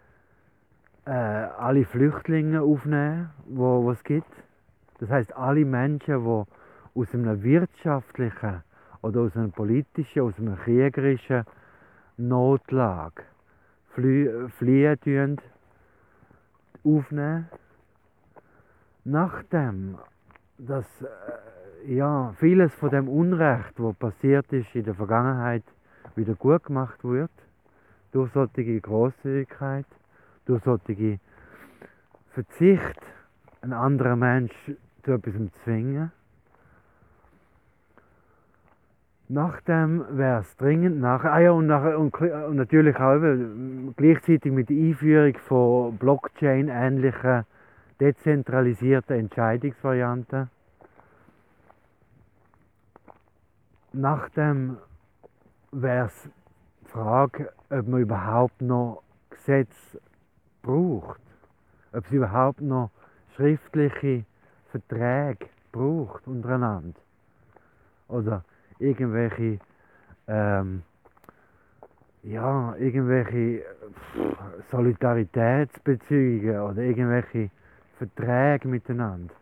[SPEAKER 1] alle Flüchtlinge aufnehmen, wo es gibt. Das heißt, alle Menschen, die aus einer wirtschaftlichen oder aus einer politischen, aus einer kriegerischen Notlage fliehen, aufnehmen. Nachdem dass ja, vieles von dem Unrecht, was passiert ist in der Vergangenheit, wieder gut gemacht wird. Durch solche Grosszügigkeit, durch solche Verzicht, einen anderen Mensch zu etwas zu zwingen. Nachdem wäre es dringend und natürlich auch gleichzeitig mit der Einführung von Blockchain-ähnlichen dezentralisierten Entscheidungsvarianten. Nachdem wäre es die Frage, ob man überhaupt noch Gesetze braucht, ob es überhaupt noch schriftliche Verträge braucht untereinander oder irgendwelche Solidaritätsbeziehungen oder irgendwelche Verträge miteinander.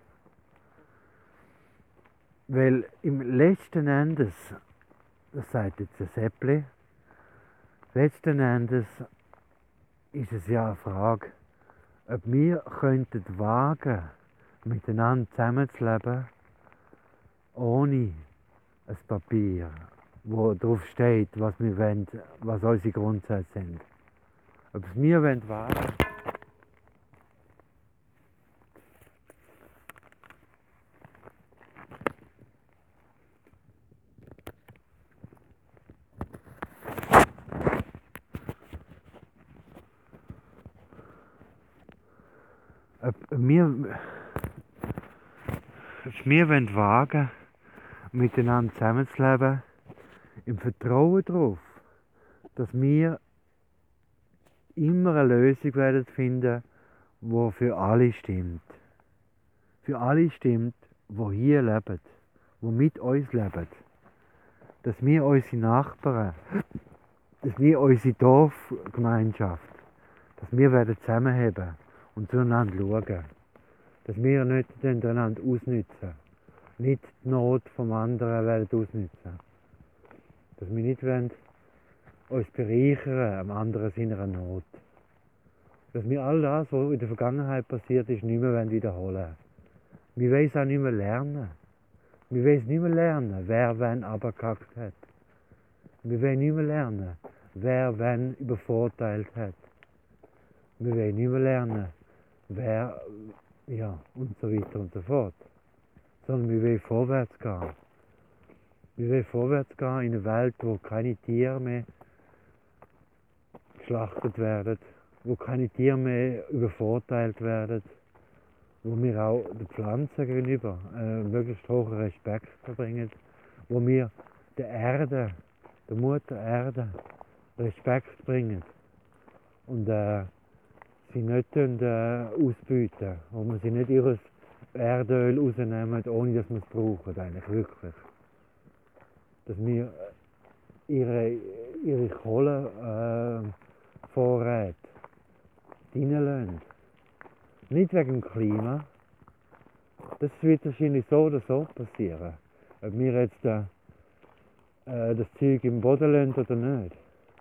[SPEAKER 1] Weil im letzten Endes, das sagt jetzt der Seppli, letzten Endes ist es ja eine Frage, ob wir könnten wagen, miteinander zusammenzuleben, ohne ein Papier, wo drauf steht, was wir wollen, was unsere Grundsätze sind. Ob es wir wagen wollen. Ob wir wollen wagen, miteinander zusammenzuleben, im Vertrauen darauf, dass wir immer eine Lösung werden finden, die für alle stimmt. Für alle stimmt, die hier leben, die mit uns leben. Dass wir unsere Nachbarn, dass wir unsere Dorfgemeinschaft, dass wir werden zusammenheben und zueinander schauen. Dass wir nicht einander ausnützen. Nicht die Not vom anderen werden ausnützen. Dass wir nicht uns bereichern am anderen seiner Not. Dass wir all das, was in der Vergangenheit passiert ist, nicht mehr wiederholen wollen. Wir wollen es auch nicht mehr lernen. Wir wollen nicht mehr lernen, wer wen abgekackt hat. Wir wollen nicht mehr lernen, wer wen übervorteilt hat. Wir wollen nicht mehr lernen, wer, ja, und so weiter und so fort. Sondern wir wollen vorwärts gehen. Wir wollen vorwärts gehen in eine Welt, wo keine Tiere mehr geschlachtet werden, wo keine Tiere mehr übervorteilt werden, wo wir auch den Pflanzen gegenüber möglichst hohen Respekt verbringen, wo wir der Erde, der Mutter Erde, Respekt bringen und sie nicht ausbeuten, wo wir sie nicht ihres Erdöl rausnehmen, ohne dass wir es brauchen, eigentlich wirklich. Dass wir ihre Kohlevorräte reinlassen. Nicht wegen dem Klima. Das wird wahrscheinlich so oder so passieren. Ob wir jetzt das Zeug im Boden lassen oder nicht.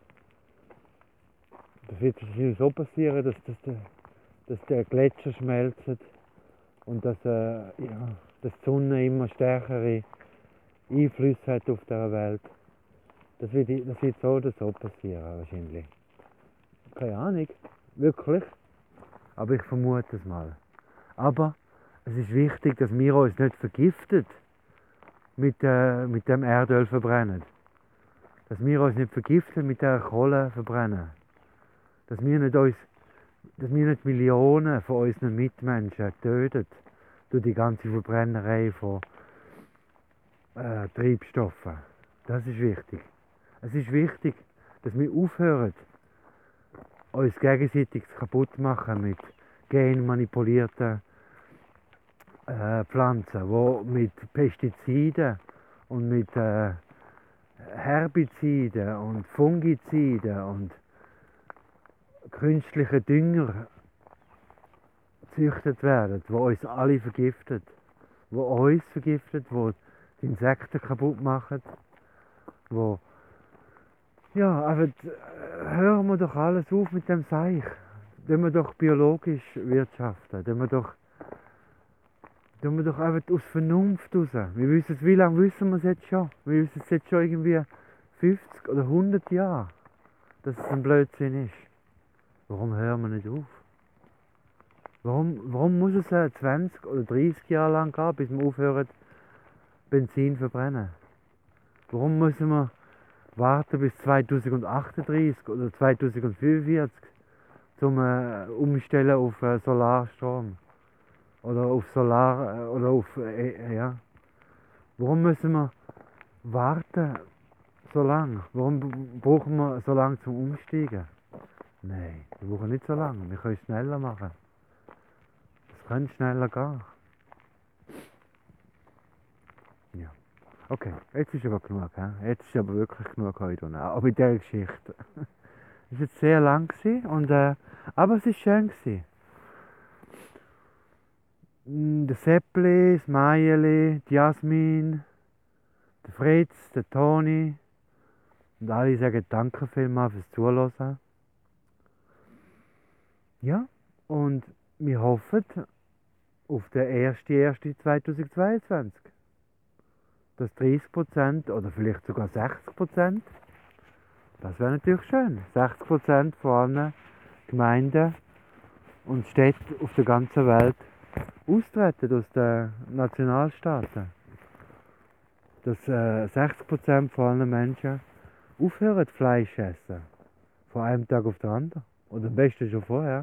[SPEAKER 1] Das wird wahrscheinlich so passieren, dass der Gletscher schmelzt und dass die Sonne immer stärkere Einflüsse hat auf dieser Welt. Das wird so oder so passieren wahrscheinlich. Keine Ahnung, wirklich. Aber ich vermute es mal. Aber es ist wichtig, dass wir uns nicht vergiften mit dem Erdöl verbrennen. Dass wir uns nicht vergiften mit der Kohle verbrennen. Dass wir nicht Millionen von unseren Mitmenschen töten durch die ganze Verbrennerei von Treibstoffen. Das ist wichtig. Es ist wichtig, dass wir aufhören, uns gegenseitig kaputt machen mit genmanipulierten Pflanzen, die mit Pestiziden und mit Herbiziden und Fungiziden und künstlichen Dünger gezüchtet werden, die uns alle vergiftet, die die Insekten kaputt machen, aber hören wir doch alles auf mit dem Seich. Tun wir doch biologisch wirtschaften, tun wir doch tun wir doch einfach aus Vernunft raus. Wir wissen es, wie lange wissen wir es jetzt schon? Wir wissen es jetzt schon irgendwie 50 oder 100 Jahre, dass es ein Blödsinn ist. Warum hören wir nicht auf? Warum muss es 20 oder 30 Jahre lang gehen, bis wir aufhören, Benzin zu verbrennen? Warum müssen wir warten bis 2038 oder 2045 zum Umstellen auf Solarstrom? Oder auf Solar, oder auf, ja. Warum müssen wir warten so lange? Warum brauchen wir so lange zum Umsteigen? Nein, wir brauchen nicht so lange. Wir können es schneller machen. Es könnte schneller gehen. Ja. Okay, jetzt ist aber genug. He? Jetzt ist aber wirklich genug heute. Auch bei dieser Geschichte. Es war jetzt sehr lang gewesen aber es war schön gewesen. Der Seppli, das Mayeli, die Jasmin, der Fritz, der Toni und alle sagen danke vielmals fürs Zuhören. Ja, und wir hoffen auf den 1.1.2022, dass 30% oder vielleicht sogar 60%, das wäre natürlich schön, 60% von allen Gemeinden und Städten auf der ganzen Welt austreten aus den Nationalstaaten. Dass 60% von allen Menschen aufhören Fleisch zu essen. Von einem Tag auf den anderen. Oder am besten schon vorher.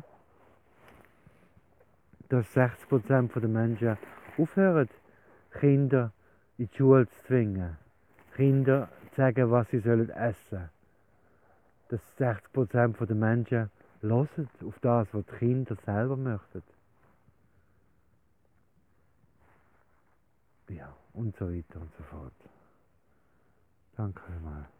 [SPEAKER 1] Dass 60% der Menschen aufhören, Kinder in die Schule zu zwingen. Kinder zu sagen, was sie sollen essen. Dass 60% der Menschen hören auf das, was die Kinder selber möchten. Ja, und so weiter und so fort. Danke mal.